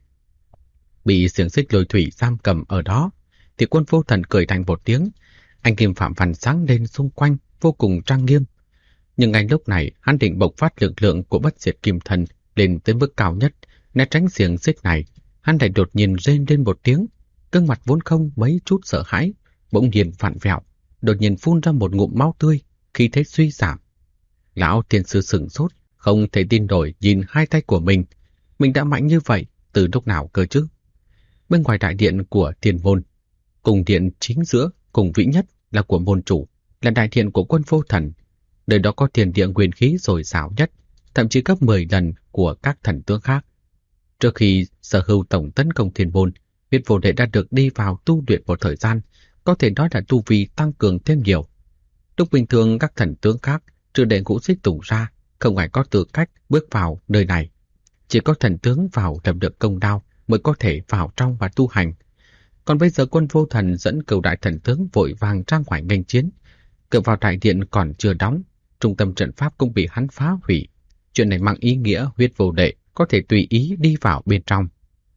Bị xiềng xích lôi thủy giam cầm ở đó, thì Quân Vô Thần cười thành một tiếng, anh kim Phạm Văn sáng lên xung quanh vô cùng trang nghiêm. Nhưng ngay lúc này, hắn định bộc phát lực lượng của bất diệt kim thần lên tới mức cao nhất, né tránh xiềng xích này. Hắn lại đột nhiên rên lên một tiếng, gương mặt vốn không mấy chút sợ hãi, bỗng nhiên vặn vẹo, đột nhiên phun ra một ngụm máu tươi, khi thế suy giảm. Lão thiên sư sửng sốt, không thể tin nổi nhìn hai tay của mình đã mạnh như vậy từ lúc nào cơ chứ? Bên ngoài đại điện của Thiên Môn, cùng điện chính giữa cùng vĩ nhất là của môn chủ, là đại điện của Quân Vô Thần. Nơi đó có thiên địa nguyên khí dồi dào nhất, thậm chí gấp 10 lần của các thần tướng khác. Trước khi sở hữu tổng tấn công Thiên Môn, Huyết Vô Đệ đã được đi vào tu luyện một thời gian, có thể nói là tu vi tăng cường thêm nhiều. Lúc bình thường các thần tướng khác, trừ đệ Ngũ Xích Tùng ra, không ai có tư cách bước vào nơi này. Chỉ có thần tướng vào lập được công lao mới có thể vào trong và tu hành. Còn bây giờ Quân Vô Thần dẫn Cửu đại thần tướng vội vàng ra ngoài nghênh chiến. Cửa vào đại điện còn chưa đóng, trung tâm trận pháp cũng bị hắn phá hủy. Chuyện này mang ý nghĩa Huyết Vô Đệ có thể tùy ý đi vào bên trong.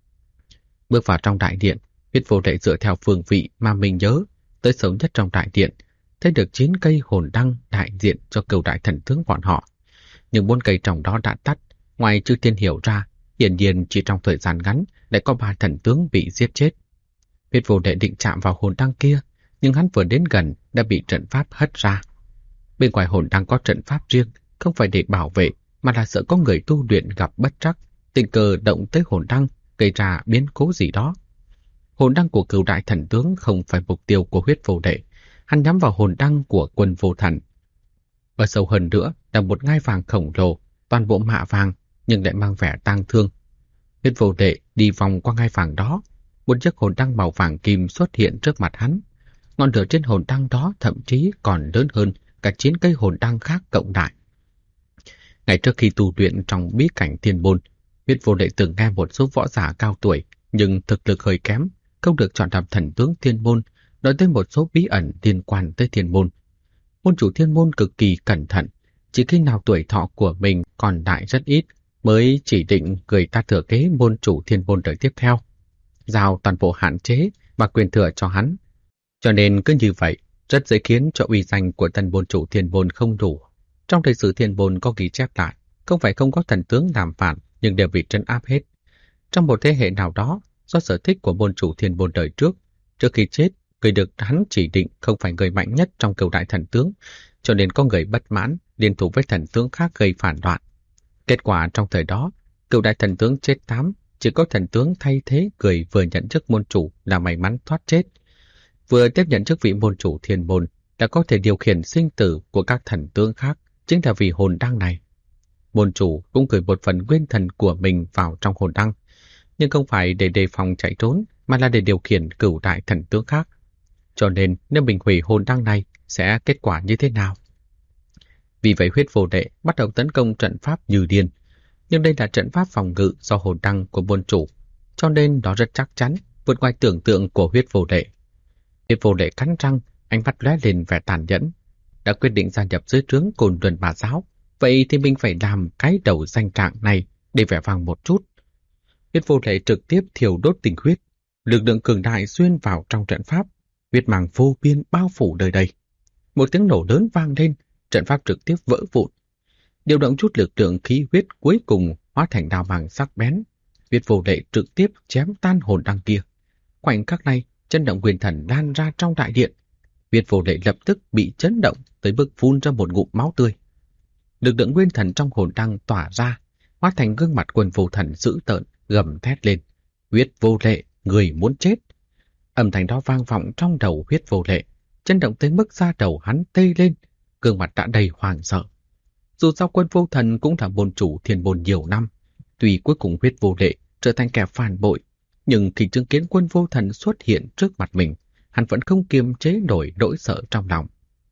Bước vào trong đại điện, Huyết Vô Đệ dựa theo phương vị mà mình nhớ, tới sâu nhất trong đại điện, thấy được 9 cây hồn đăng đại diện cho Cửu đại thần tướng bọn họ. Nhưng 4 cây trong đó đã tắt, ngoài Chư Thiên hiểu ra, hiển nhiên chỉ trong thời gian ngắn lại có 3 thần tướng bị giết chết. Huyết Vô Đệ định chạm vào hồn đăng kia, nhưng hắn vừa đến gần đã bị trận pháp hất ra. Bên ngoài hồn đăng có trận pháp riêng, không phải để bảo vệ, mà là sợ có người tu luyện gặp bất trắc, tình cờ động tới hồn đăng, gây ra biến cố gì đó. Hồn đăng của Cửu đại thần tướng không phải mục tiêu của Huyết Vô Đệ, hắn nhắm vào hồn đăng của Quân Vô Thần. Ở sâu hơn nữa là một ngai vàng khổng lồ, toàn bộ mạ vàng nhưng lại mang vẻ tang thương. Huyết Vô Đệ đi vòng qua ngai vàng đó, một chiếc hồn đăng màu vàng kim xuất hiện trước mặt hắn. Ngọn lửa trên hồn đăng đó thậm chí còn lớn hơn cả 9 cây hồn đăng khác cộng lại. Ngày trước khi tu luyện trong bí cảnh Thiên Môn, Huyết Vô Đệ từng nghe một số võ giả cao tuổi nhưng thực lực hơi kém, không được chọn làm thần tướng Thiên Môn, nói tới một số bí ẩn liên quan tới Thiên Môn. Môn chủ Thiên Môn cực kỳ cẩn thận, chỉ khi nào tuổi thọ của mình còn lại rất ít mới chỉ định người ta thừa kế môn chủ Thiên Môn đời tiếp theo, giao toàn bộ hạn chế và quyền thừa cho hắn. Cho nên cứ như vậy, rất dễ khiến cho uy danh của tân môn chủ Thiên Môn không đủ. Trong lịch sử Thiên Môn có ghi chép lại, không phải không có thần tướng làm phản, nhưng đều bị trấn áp hết. Trong một thế hệ nào đó, do sở thích của môn chủ Thiên Môn đời trước khi chết, người được hắn chỉ định không phải người mạnh nhất trong Cửu đại thần tướng, cho nên có người bất mãn, liên thủ với thần tướng khác gây phản loạn. Kết quả trong thời đó, Cửu đại thần tướng chết 8, chỉ có thần tướng thay thế người vừa nhận chức môn chủ là may mắn thoát chết. Vừa tiếp nhận chức vị môn chủ Thiên Môn đã có thể điều khiển sinh tử của các thần tướng khác, chính là vì hồn đăng này. Môn chủ cũng gửi một phần nguyên thần của mình vào trong hồn đăng, nhưng không phải để đề phòng chạy trốn, mà là để điều khiển Cửu đại thần tướng khác. Cho nên nếu mình hủy hồn đăng này, sẽ kết quả như thế nào? Vì vậy Huyết Vô Đệ bắt đầu tấn công trận pháp như điên. Nhưng đây là trận pháp phòng ngự do hồn đăng của môn chủ, cho nên nó rất chắc chắn, vượt ngoài tưởng tượng của huyết vô lệ. Huyết vô lệ cắn răng, ánh mắt lóe lên vẻ tàn nhẫn. Đã quyết định gia nhập dưới trướng Côn Luân Bà Giáo, vậy thì mình phải làm cái đầu danh trạng này để vẻ vang một chút. Huyết vô lệ trực tiếp thiêu đốt tinh huyết, lực lượng cường đại xuyên vào trong trận pháp, huyết màng vô biên bao phủ nơi đây. Một tiếng nổ lớn vang lên, trận pháp trực tiếp vỡ vụn. Điều động chút lực lượng khí huyết cuối cùng hóa thành đao màng sắc bén. Huyết vô lệ trực tiếp chém tan hồn đăng kia. Khoảnh khắc này, chấn động nguyên thần lan ra trong đại điện. Huyết vô lệ lập tức bị chấn động tới mức phun ra một ngụm máu tươi. Lực lượng nguyên thần trong hồn đăng tỏa ra, hóa thành gương mặt Quân Vô Thần dữ tợn, gầm thét lên: "Huyết vô lệ, người muốn chết!" Âm thanh đó vang vọng trong đầu huyết vô lệ, chấn động tới mức da đầu hắn tê lên, gương mặt đã đầy hoảng sợ. Dù sao Quân Vô Thần cũng là môn chủ thiên môn nhiều năm, tuy cuối cùng huyết vô lệ trở thành kẻ phản bội, nhưng khi chứng kiến Quân Vô Thần xuất hiện trước mặt mình, hắn vẫn không kiềm chế nổi nỗi sợ trong lòng.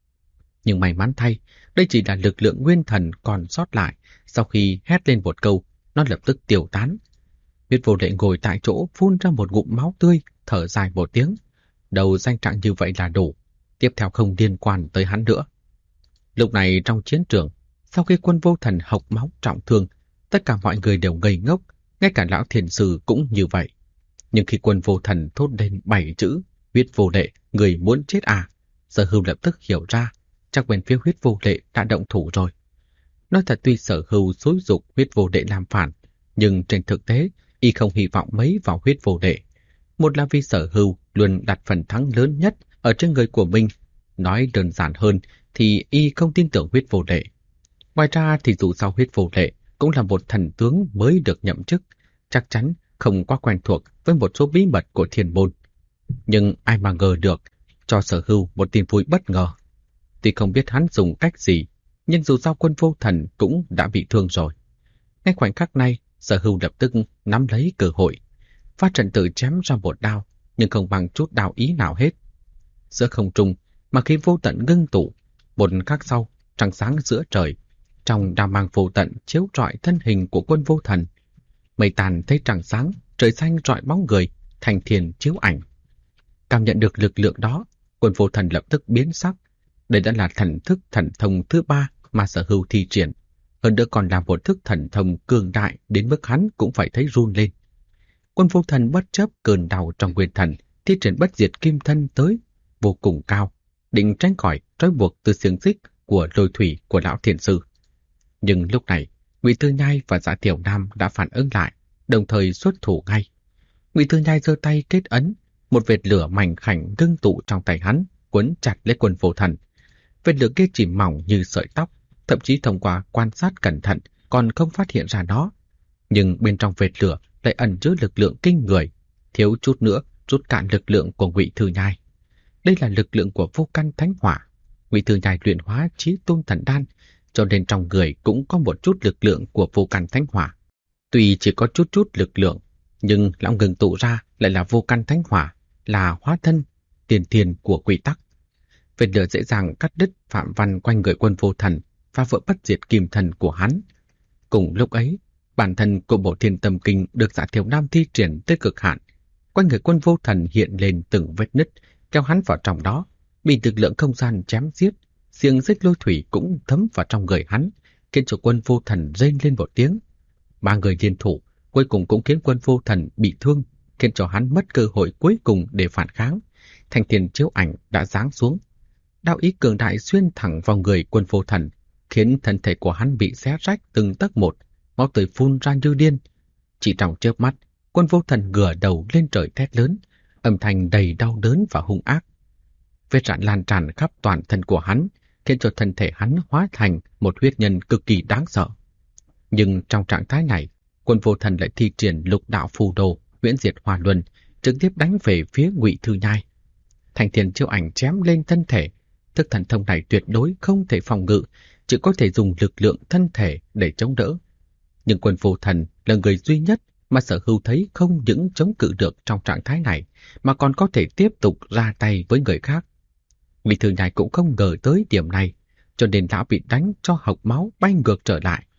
Nhưng may mắn thay, đây chỉ là lực lượng nguyên thần còn sót lại, sau khi hét lên một câu, nó lập tức tiêu tán. Huyết vô lệ ngồi tại chỗ phun ra một ngụm máu tươi, thở dài một tiếng. Đầu danh trạng như vậy là đủ, tiếp theo không liên quan tới hắn nữa. Lúc này trong chiến trường, sau khi Quân Vô Thần hộc máu trọng thương, tất cả mọi người đều ngây ngốc, ngay cả lão thiền sư cũng như vậy. Nhưng khi Quân Vô Thần thốt lên 7 chữ huyết vô lệ, người muốn chết à, Sở Hưu lập tức hiểu ra, chắc bên phía huyết vô lệ đã động thủ rồi. Nói thật, tuy Sở Hưu xúi giục huyết vô lệ làm phản, nhưng trên thực tế y không hy vọng mấy vào huyết vô lệ. Một là vì Sở Hưu luôn đặt phần thắng lớn nhất ở trên người của mình, nói đơn giản hơn thì y không tin tưởng huyết vô lệ. Ngoài ra thì dù sao huyết vô lệ cũng là một thần tướng mới được nhậm chức, chắc chắn không quá quen thuộc với một số bí mật của thiên môn. Nhưng ai mà ngờ được, cho Sở Hưu một tin vui bất ngờ. Tuy không biết hắn dùng cách gì, nhưng dù sao Quân Vô Thần cũng đã bị thương rồi. Ngay khoảnh khắc này, Sở Hưu lập tức nắm lấy cơ hội, phát trận tự chém ra một đao, nhưng không bằng chút đạo ý nào hết. Giữa không trung, mà khi vô tận ngưng tụ, một khắc sau, trăng sáng giữa trời, trong đao mang vô tận chiếu rọi thân hình của Quân Vô Thần. Mây tàn thấy trăng sáng, trời xanh rọi bóng người, thành thiền chiếu ảnh. Cảm nhận được lực lượng đó, Quân Vô Thần lập tức biến sắc. Đây đã là thần thức thần thông thứ 3 mà Sở Hưu thi triển, hơn nữa còn là một thức thần thông cường đại đến mức hắn cũng phải thấy run lên. Quân Vô Thần bất chấp cơn đau trong nguyên thần, thi triển bất diệt kim thân tới vô cùng cao, định tránh khỏi trói buộc từ xiềng xích của lôi thủy của lão thiền sư. Nhưng lúc này, Ngụy Tư Nhai và Dạ Tiểu Nam đã phản ứng lại, đồng thời xuất thủ ngay. Ngụy Tư Nhai giơ tay kết ấn, một vệt lửa mảnh khảnh ngưng tụ trong tay hắn, quấn chặt lấy Quân Vô Thần. Vệt lửa kia chỉ mỏng như sợi tóc, thậm chí thông qua quan sát cẩn thận còn không phát hiện ra nó. Nhưng bên trong vệt lửa lại ẩn chứa lực lượng kinh người, thiếu chút nữa rút cạn lực lượng của Ngụy Tư Nhai. Đây là lực lượng của vô căn thánh hỏa. Ngụy Tư Nhai luyện hóa Chí Tôn Thần Đan, cho nên trong người cũng có một chút lực lượng của vô căn thánh hỏa. Tuy chỉ có chút lực lượng, nhưng lão ngừng tụ ra lại là vô căn thánh hỏa, là hóa thân tiền thiền của quy tắc. Vệt lửa dễ dàng cắt đứt phạm văn quanh người Quân Vô Thần và vỡ bất diệt kim thần của hắn. Cùng lúc ấy, bản thân của bộ Thiên Tâm Kinh được Dạ Thiểu Nam thi triển tới cực hạn. Quanh người Quân Vô Thần hiện lên từng vết nứt, kéo hắn vào trong đó, bị lực lượng không gian chém giết. Xiềng xích lôi thủy cũng thấm vào trong người hắn, khiến cho Quân Vô Thần rên lên một tiếng. Ba người liên thủ, cuối cùng cũng khiến Quân Vô Thần bị thương, khiến cho hắn mất cơ hội cuối cùng để phản kháng. Thanh thiền chiếu ảnh đã giáng xuống. Đạo ý cường đại xuyên thẳng vào người Quân Vô Thần, khiến thân thể của hắn bị xé rách từng tấc một, máu tươi phun ra như điên. Chỉ trong chớp mắt, Quân Vô Thần ngửa đầu lên trời thét lớn, âm thanh đầy đau đớn và hung ác. Vết rạn lan tràn khắp toàn thân của hắn, khiến cho thân thể hắn hóa thành một huyết nhân cực kỳ đáng sợ. Nhưng trong trạng thái này, Quân Vô Thần lại thi triển lục đạo phù đồ, huyễn diệt hỏa luân, trực tiếp đánh về phía Ngụy Tư Nhai. Thanh thiền chiếu ảnh chém lên thân thể. Thức thần thông này tuyệt đối không thể phòng ngự, chỉ có thể dùng lực lượng thân thể để chống đỡ. Nhưng Quân Vô Thần là người duy nhất mà Sở Hưu thấy không những chống cự được trong trạng thái này, mà còn có thể tiếp tục ra tay với người khác. Ngụy Tư Nhai cũng không ngờ tới điểm này, cho nên lão bị đánh cho hộc máu bay ngược trở lại.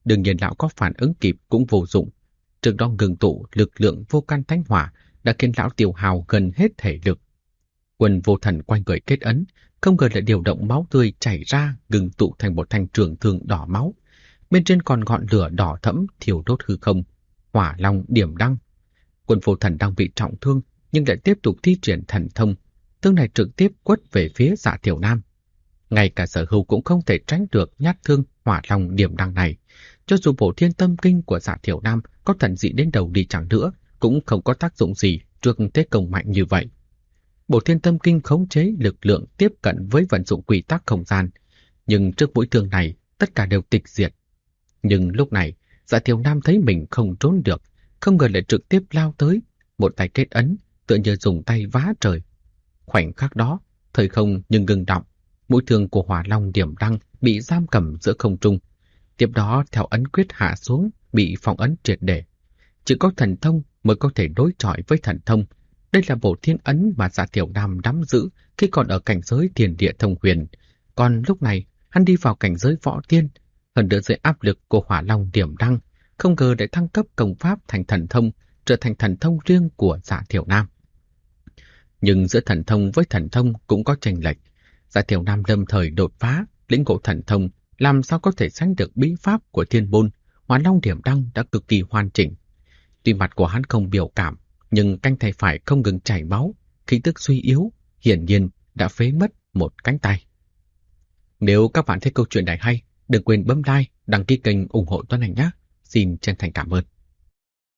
Đương nhiên lão có phản ứng kịp cũng vô dụng. Trước đó ngừng tụ lực lượng vô can thánh hỏa đã khiến lão tiêu hao gần hết thể lực. Quân vô thần quanh người kết ấn, không ngờ lại điều động máu tươi chảy ra ngừng tụ thành một thanh trường thương đỏ máu. Bên trên còn ngọn lửa đỏ thẫm thiêu đốt hư không, hỏa long điểm đăng. Quân vô thần đang bị trọng thương nhưng lại tiếp tục thi triển thần thông. Thương này trực tiếp quất về phía Dạ Thiểu Nam. Ngay cả Sở Hưu cũng không thể tránh được nhát thương hỏa long điểm đăng này. Cho dù Bổ Thiên Tâm Kinh của Dạ Thiểu Nam có thần dị đến đầu đi chẳng nữa, cũng không có tác dụng gì trước thế công mạnh như vậy. Bổ Thiên Tâm Kinh khống chế lực lượng tiếp cận với vận dụng quy tắc không gian, nhưng trước mũi thương này tất cả đều tịch diệt. Nhưng lúc này, Dạ Thiểu Nam thấy mình không trốn được, không ngờ lại trực tiếp lao tới, một tay kết ấn, tựa như dùng tay vá trời. Khoảnh khắc đó, thời không nhưng ngừng động, mũi thương của hỏa long điểm đăng bị giam cầm giữa không trung. Tiếp đó theo ấn quyết hạ xuống, bị phong ấn triệt để. Chỉ có thần thông mới có thể đối chọi với thần thông. Đây là Bổ Thiên ấn mà Dạ Thiểu Nam nắm giữ khi còn ở cảnh giới thiên địa thông huyền. Còn lúc này, hắn đi vào cảnh giới võ tiên, hơn nữa dưới áp lực của hỏa long điểm đăng, không ngờ để thăng cấp công pháp thành thần thông, trở thành thần thông riêng của Dạ Thiểu Nam. Nhưng giữa thần thông với thần thông cũng có chênh lệch. Dạ Thiểu Nam lâm thời đột phá, lĩnh ngộ thần thông, làm sao có thể sánh được bí pháp của thiên môn. Hỏa long điểm đăng đã cực kỳ hoàn chỉnh. Tuy mặt của hắn không biểu cảm, nhưng cánh tay phải không ngừng chảy máu, khí tức suy yếu, hiển nhiên đã phế mất một cánh tay. Nếu các bạn thấy câu chuyện này hay, đừng quên bấm like, đăng ký kênh ủng hộ Tuấn Anh nhé. Xin chân thành cảm ơn.